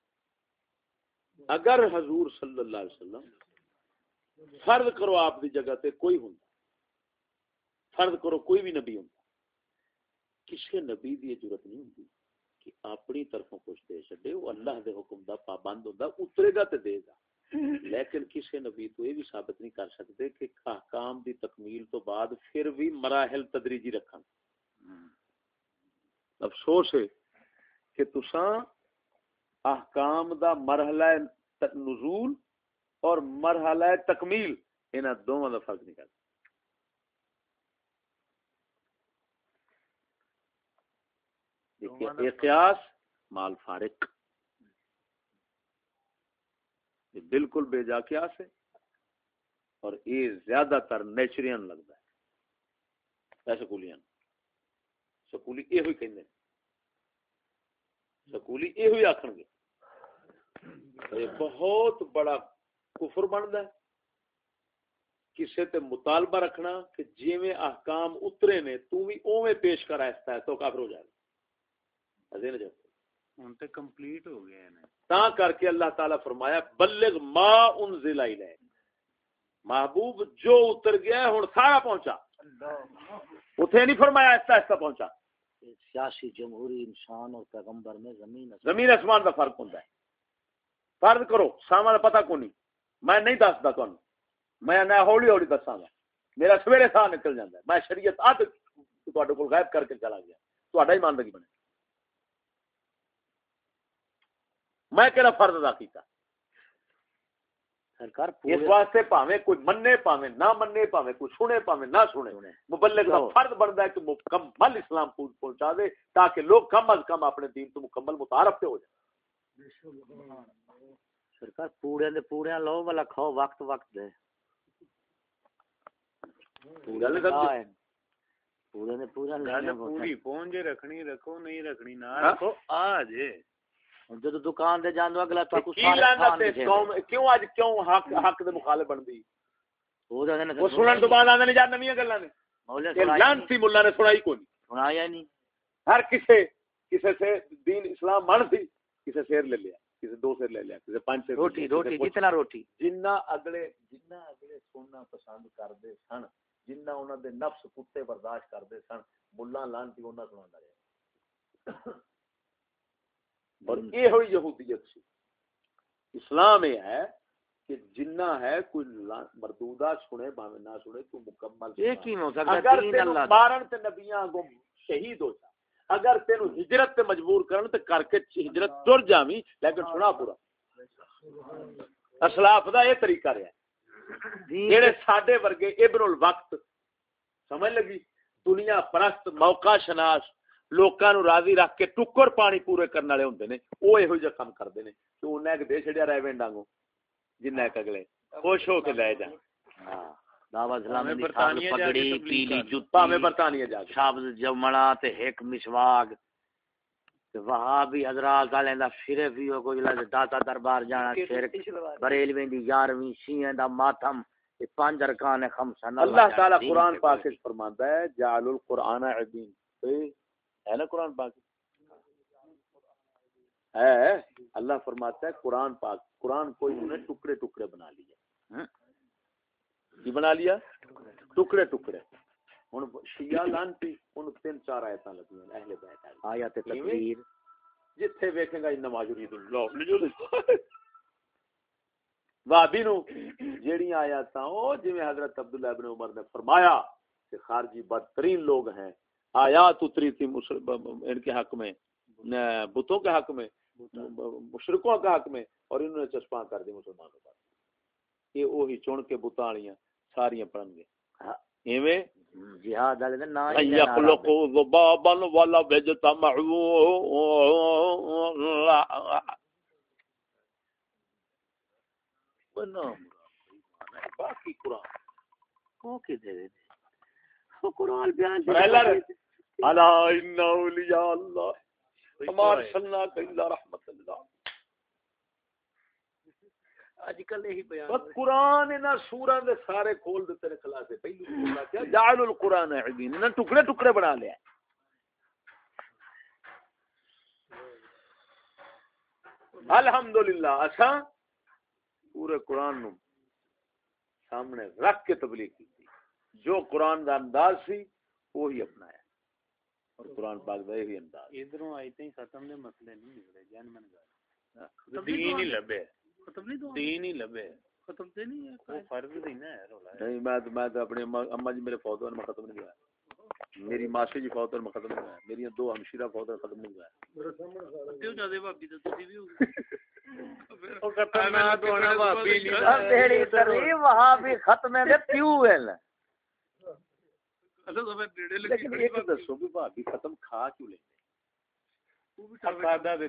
اگر حضور صلی اللہ علیہ وسلم فرض کرو آپ دی جگہ تے کوئی ہوں، فرض کرو کوئی بھی نبی ہوں، کسی نبی دی ضرورت نہیں ہوندی کہ اپنی طرفوں کچھ دے چھڈے، وہ اللہ دے حکم دا پابند ہوندا، اترے گا تے دے گا۔ لیکن کسی نبی تو یہ بھی ثابت نہیں کر سکتے کہ احکام دی تکمیل تو بعد پھر بھی مراحل تدریجی رکھن۔ افسوس ہے کہ تساں احکام دا مرحلہ نزول اور مرحلہ تکمیل انہاں دونوں دا فرق نہیں کرتے۔ دیکھیے قیاس مال فارق یہ بالکل بے جا قیاس ہے، اور یہ زیادہ تر نیچرین لگتا ہے سکولیاں، سکولی یہ ہوئی کہندے، سکولی یہ ہوئی آکھن گے، یہ بہت بڑا کفر بنتا ہے کسے تے مطالبہ رکھنا کہ جیویں احکام اترے نے تو بھی اوویں پیش کر آہستہ ہے تو کافر ہو جائے گا۔ ذہن جو ہن تے کمپلیٹ ہو گئے ہیں، تا کر کے اللہ تعالیٰ فرمایا بلغ ما انزل الیک، محبوب جو اتر گیا ہے ہن سارا پہنچا، اتنے نہیں فرمایا آہستہ آہستہ پہنچا۔ سیاسی جمہوری انسان اور پیغمبر میں زمین آسمان کا فرق ہوتا ہے۔ فرض کرو سامان پتہ کو نہیں، میں نہیں دستا تمہیں، میں نہ ہولی ہولی دساں گا، میرا سویرے سا نکل جاتا ہے، میں شریعت اد تواڈے کول غائب کر کے چلا گیا، تہاڈا ایمان لگی بنے، میں کہڑا فرض ادا کیتا؟ سرکار اس واسطے پاویں کوئی منے پاویں نہ منے، پاویں کوئی سنے پاویں نہ سنے، مبلغ کا فرض بنتا ہے کہ مکمل اسلام پہنچا دے تاکہ لوگ کم از کم اپنے دین تو مکمل متعارف پہ ہو جائیں۔ سرکار پوڑے دے پوڑیاں لو والا کھاؤ وقت وقت دے، گل سمجھ، پوڑے دے پوڑیاں گل لینے پوری پہنچ رکھنی رکھو، نہیں رکھنی نہ رکھو، آ جے جدو دکان دے جاندو اگلا تو کی لعنت ہے قوم کیوں اج کیوں حق دے مخالف بندی ہو جاندے نے، وہ سنن تو بعد آندے نے جان نویاں گلاں نے، مولے یہ لعنتی ملا نے سنائی کوئی نہیں، سنایا نہیں، ہر کسے سے دین اسلام من سی، کسے شیر لے لیا، کسے دو شیر لے لیا، کسے پانچ شیر، روٹی روٹی جتنا روٹی جنہ اگلے سننا پسند کردے سن، جنہ انہاں دے نفس کتے برداشت کردے سن، ملا لعنتی انہاں سناندا رہیا۔ اور یہ ہوئی یہودیت سی۔ اسلام یہ ہے کہ جنہ ہے کوئی مردودہ سنے باویں نہ سنے تو مکمل یہ کی ہو سکتا اگر دین تینوں اللہ مارن تے نبیاں کو شہید ہو جا اگر تینوں ہجرت تے مجبور کرن تے کر کے ہجرت ٹر جاویں لیکن سنا پورا اسلاف دا یہ طریقہ رہا ہے جڑے ساڈے ورگے ابن الوقت سمجھ لگی دنیا پرست موقع شناس لوکاں نو راضی رکھ کے ٹکر پانی پورے کرن والے ہوندے نے او ایہو جہا کام کردے نے کہ انہاں کہ دے چھڑیا رہ وینڈاں جنہ اگلے خوش ہو کے لے جان ہاں دعوت اسلامی دی برطانیہ جا کے پگڑی تبلیغ پیلی کر جُتی بھاویں برطانیہ جا کے شابز جمڑا تے ایک مسواک تے وہابی حضرات والے دا صرف ہی کوئی لگے داتا دربار جانا شرک بریلوی دی 11ویں شیعہ دا ماتم تے 5 ارکان خمسہ اللہ تعالی قرآن پاک وچ فرماندا ہے جعل القرآن عظیم ہے نا قرآن پاک ہے اللہ فرماتا ہے قرآن پاک قرآن کوئی انہوں نے ٹکڑے ٹکڑے بنا لیے کی بنا لیا ٹکڑے ٹکڑے ہن شیعہ لانتی ان 3-4 آیتاں لگی ہیں اہل بیت آیات تکبیر جتھے ویکھے گا انما یرید اللہ لجل وابی نو جیڑیاں آیاتاں او جویں حضرت عبداللہ ابن عمر نے فرمایا کہ خارجی بدترین لوگ ہیں آیات اتری تھی ان کے حق میں بتوں کے حق میں مشرکوں کے حق میں اور انہوں نے چسپاں کر دی مسلمانوں پر یہ وہی چن کے بتاں والیاں ساریاں پڑھن گے ایویں جہاد والے دا نا یخلقوا ذبابا ولا بجتمعوا باقی قرآن کو کی دے دے وہ قرآن بیان الا ان اولیاء اللہ وما ارسلناک الا رحمۃ اللہ اج کل یہی بیان بس قرآن انہاں سوراں دے سارے کھول دیتے نے خلاصے پہلو سورہ کیا جعل القرآن عظیم انہاں ٹکڑے ٹکڑے بنا لیا الحمدللہ اساں پورے قرآن نو سامنے رکھ کے تبلیغ کی جو قرآن دا انداز سی وہی اپنایا اور قرآن پاک دا یہی انداز ادھروں آیتیں ختم دے مسئلے نہیں نکلے جان من گا دین ہی لبے ختم نہیں تو دین ہی لبے ختم تے نہیں ہے وہ فرض نہیں نا ہے رولا نہیں میں تو اپنی اما جی میرے فوت ہونے میں ختم نہیں ہوا میری ماسی جی فوت ہونے میں ختم نہیں ہوا میری 2 ہمشیرہ فوت ہونے ختم نہیں ہوا کیوں جادے بھابی تے تسی بھی ہو گئے او خطرناک ہونا بھابی نہیں تیری تری وہاں بھی ختمے دے پیو ہیں اصل تو ڈیڑے لگی لیکن ایک دسو بھی بھابی ختم کھا کیوں لے کھادا دے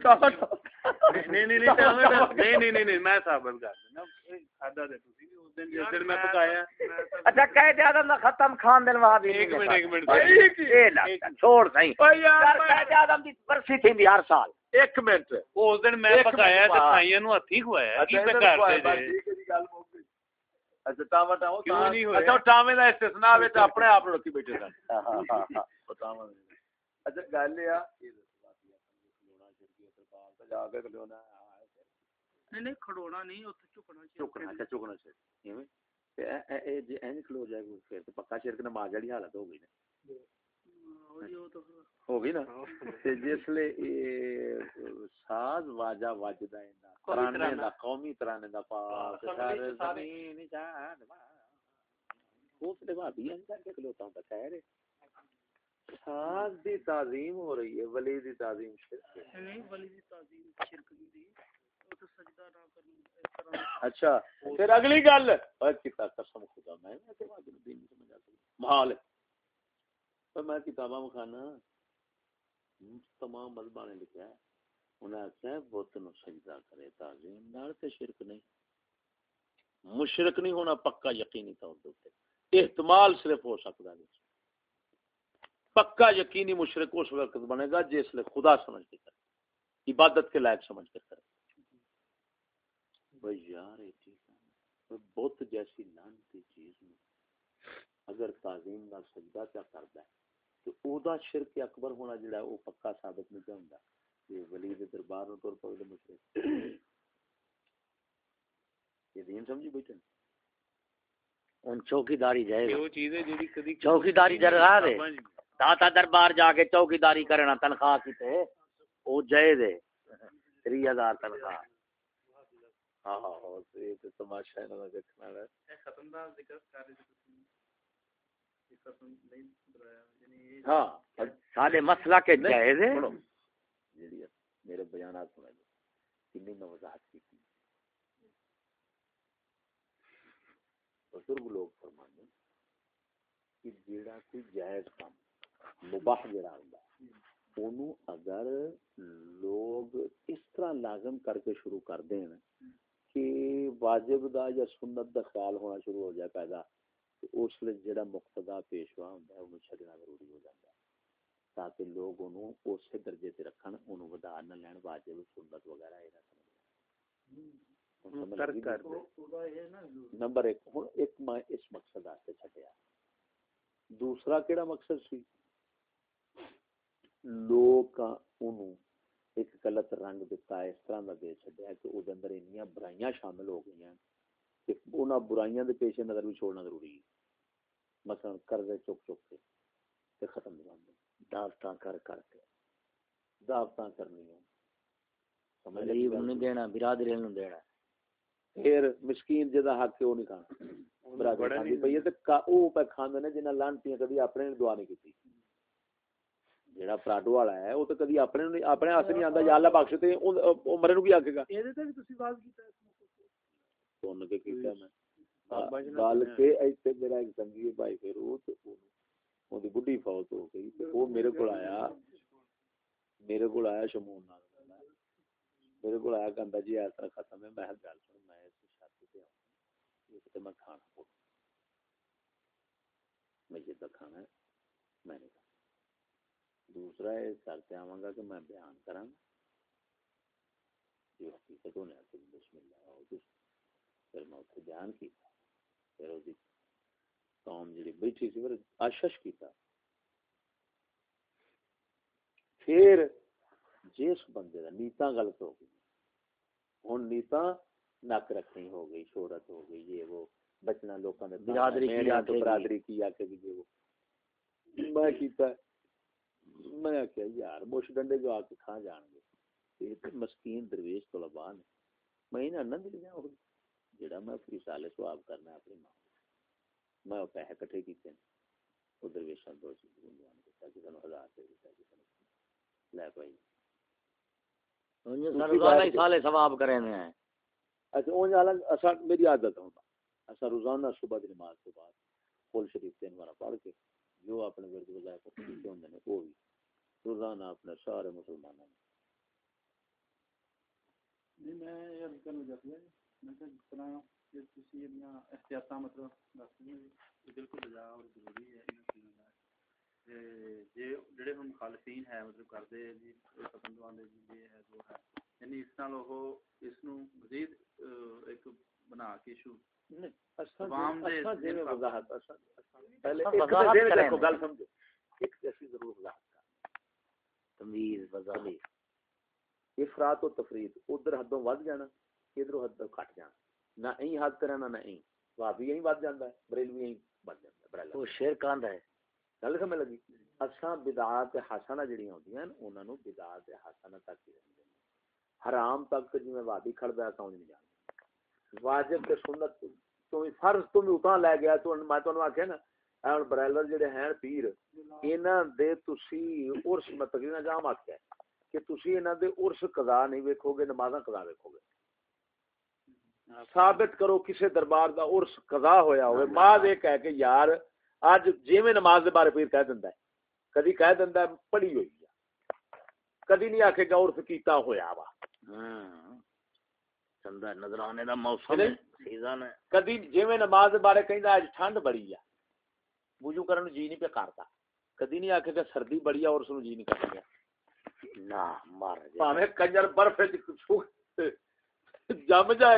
نہیں میں ثابت کر دینا کھادا دے تسی بھی اس دن جس دن میں پکایا اچھا کہہ دے آدم دا ختم خان دل وہاں بھی ایک منٹ اے لا چھوڑ صحیح کہہ دے آدم دی برسی تھیندی ہر سال ایک منٹ اس دن میں پکایا تے بھائیاں نو ہتھی کھوایا کی تے کر دے اچھا ٹاما ٹاما کیوں نہیں ہویا؟ اچھا ٹامے دا استثناء وچ اپنے آپ رکھی بیٹھے سن اچھا گل یہ جا کے کھلونا نہیں کھڑونا نہیں اوتھے چکنا چکنا اچھا چکنا چاہیے ایویں تے اے جے این کھلو جائے پھر تے پکا شرک نماز والی حالت ہو گئی نا ہو گئی نا تے جس لے ساز واجا وجدا ایندا ترانے دا قومی ترانے دا پاک سارے زمین جان وہ تے بھابی این کر کے کھلوتا ہوندا خیر ہے ساز دی تعظیم ہو رہی ہے ولی دی تعظیم شرک ہے نہیں ولی دی تعظیم شرک نہیں دی او تو سجدہ نہ کرنا اس طرح اچھا پھر اگلی گل اور کتا قسم خدا میں تے واجب دین نہیں سمجھا سکتا محال ہے پر میں کتاباں مخانا تمام مذہباں نے لکھا ہے انہاں کہا بت نو سجدہ کرے تعظیم نال تے شرک نہیں مشرک نہیں ہونا پکا یقینی طور تے احتمال صرف ہو سکتا ہے پکا یقینی مشرک اس وقت بنے گا جس لئے خدا سمجھ کے کرے عبادت کے لائق سمجھ کے کرے بھئی یار یہ چیز ہے بہت جیسی لانتی چیز میں اگر تعظیم کا سجدہ کیا کرتا ہے تو او دا شرک اکبر ہونا جڑا ہے وہ پکا ثابت نہیں ہوتا یہ ولی دے دربار نو طور پر مشرک یہ دین سمجھی بیٹھے ان چوکیداری جائے یہ وہ چیز ہے جڑی کبھی چوکیداری جرا دے داتا دربار جا کے چوکیداری کرنا تنخواہ کی تے او جائے دے 3000 تنخواہ ہاں یہ تے تماشا انہاں دا دیکھنا ہے. اے ختم دا ذکر کر رہے تھے یہ ختم نہیں دہرایا یعنی ہاں سارے مسئلہ کے جائز ہے سنو جیڑی میرے بیانات سنا لو کتنی میں وضاحت کی تھی. بزرگ لوگ فرماتے ہیں کہ جیڑا کوئی جائز کام مباح جڑا ہوندا اونوں اگر لوگ اس طرح لازم کر کے شروع کر دین کہ واجب دا یا سنت دا خیال ہونا شروع ہو جائے پیدا تو اس لیے جڑا مقتضا پیشوا ہوندا ہے انہوں چھڈنا ضروری ہو جاتا ہے تاکہ لوگ انہوں اسی درجے تے رکھن انہوں ودا نہ لین واجب سنت وغیرہ اے نہ کر نمبر 1 ہن ایک میں اس مقصد واسطے چھڈیا. دوسرا کیڑا مقصد سی لوگ انہوں ایک غلط رنگ دیتا ہے اس طرح دا دے چھڈیا کہ او دے اندر انیاں برائیاں شامل ہو گئی ہیں کہ انہاں برائیاں دے پیش نظر بھی چھوڑنا ضروری ہے. مثلا قرضے چک کے تے ختم کر دیں دعوتاں کر کے دعوتاں کرنی ہے غریب نہیں دینا برادری نہیں دینا پھر مسکین جدا حق ہے وہ نہیں کھانا برادری کھاندی پئی ہے تے او پہ کھاندے نے جنہاں لانتیاں کبھی اپنے نے دعا نہیں کیتی. جیڑا پراڈو والا ہے وہ تو کبھی اپنے ہاتھ نہیں آندا یا اللہ بخش تے او مرے نو کی آکھے گا ਇਹਦੇ ਤੇ ਵੀ ਤੁਸੀਂ ਬਾਤ ਕੀਤਾ ਇਸ ਮੌਕੇ سن کے کیتا میں گل کے ایتھے میرا ایک سنگی بھائی پھر وہ تے اون دی بڈھی فوت ہو گئی تے وہ میرے کول آیا شمون نال میرے کول آیا کہندا جی اس طرح ختم ہے میں گل سن میں اس شادی تے آؤں تے میں کھانا پڑ میں یہ کھانا ہے میں نے دوسرا ہے کرتے آواں گا کہ میں بیان کراں جو حقیقت ہونے سے بسم اللہ پھر میں اتنے بیان کیتا پھر وہ قوم جڑی بیٹھی سی پھر آشش کیتا. پھر جس بندے دا نیتاں غلط ہو گئی ہن نیتاں نک رکھنی ہو گئی شہرت ہو گئی یہ وہ بچنا لوکاں دے برادری کی آکے بھی وہ میں کیتا میں کیا یار مش ڈنڈے جو آ کے کھا جان گے یہ مسکین درویش طلباء نے میں انہاں نہ دل جاؤں جڑا میں فی سال ثواب کرنا ہے اپنی ماں میں وہ پیسے کٹھے کیتے ہیں وہ درویشاں دو بنیان کیتا کہ تنوں 1000 دے دتا کہ لے بھائی انج روزانہ سال ثواب کرے ہیں. اچھا اون والا اسا میری عادت ہوندا اسا روزانہ صبح دی نماز کے بعد قول شریف 3 بار پڑھ کے جو اپنے ورد وظائف کیتے ہوندے نے وہ بھی روزانہ اپنے سارے مسلمانوں نہیں میں یہ کرنا چاہتا ہوں میں کہ جس طرح یہ تسی اپنا احتیاطاں مطلب دستے ہیں یہ بالکل بجا اور ضروری ہے ان چیزوں کا جے جڑے ہم مخالفین ہے مطلب کردے جی ختم دواندے جی یہ ہے وہ ہے یعنی اس نال وہ اس نو مزید ایک بنا کے شو عوام دے وضاحت پہلے ایک دیکھو گل سمجھو ایک ایسی ضرور وضاحت تمیز وضاحت افراط و تفرید ادھر حدوں ود جانا ادھر حدوں گھٹ جانا نہ این حد کرنا نہ این وہابی یہیں ود جاندا ہے بریلوی یہیں ود جاندا ہے وہ شیر کاندا ہے گل سمجھ لگی. اساں بدعات حسنہ جڑیاں ہوندیاں انہاں نو بدعات حسنہ تک ہی رہندے حرام تک جویں وہابی کھڑدا ہے سمجھ نہیں جاندا واجب تے سنت تو فرض تو میں اتاں لے گیا تو میں تانوں آکھیا نا اے برائلر جڑے ہیں پیر انہاں دے تسی عرس میں تقریبا جام آکھیا کہ تسی انہاں دے عرس قضا نہیں ویکھو گے نمازاں قضا ویکھو گے. ثابت کرو کسے دربار دا عرس قضا ہویا ہوئے ماں یہ کہہ کہ یار اج جویں نماز دے بارے پیر کہہ دیندا ہے کدی کہہ دیندا ہے پڑھی ہوئی ہے کدی نہیں آکھے گا عرس کیتا ہویا وا چندا نظرانے دا موسم ہے سیزن ہے کدی جویں نماز دے بارے کہندا اج ٹھنڈ بڑی ہے وضو کرن جی نہیں پہ کرتا کدی نہیں آکھے گا سردی بڑی ہے اور اس نو جی نہیں کرتا نہ مار بھاویں کنجر برف وچ جم جائے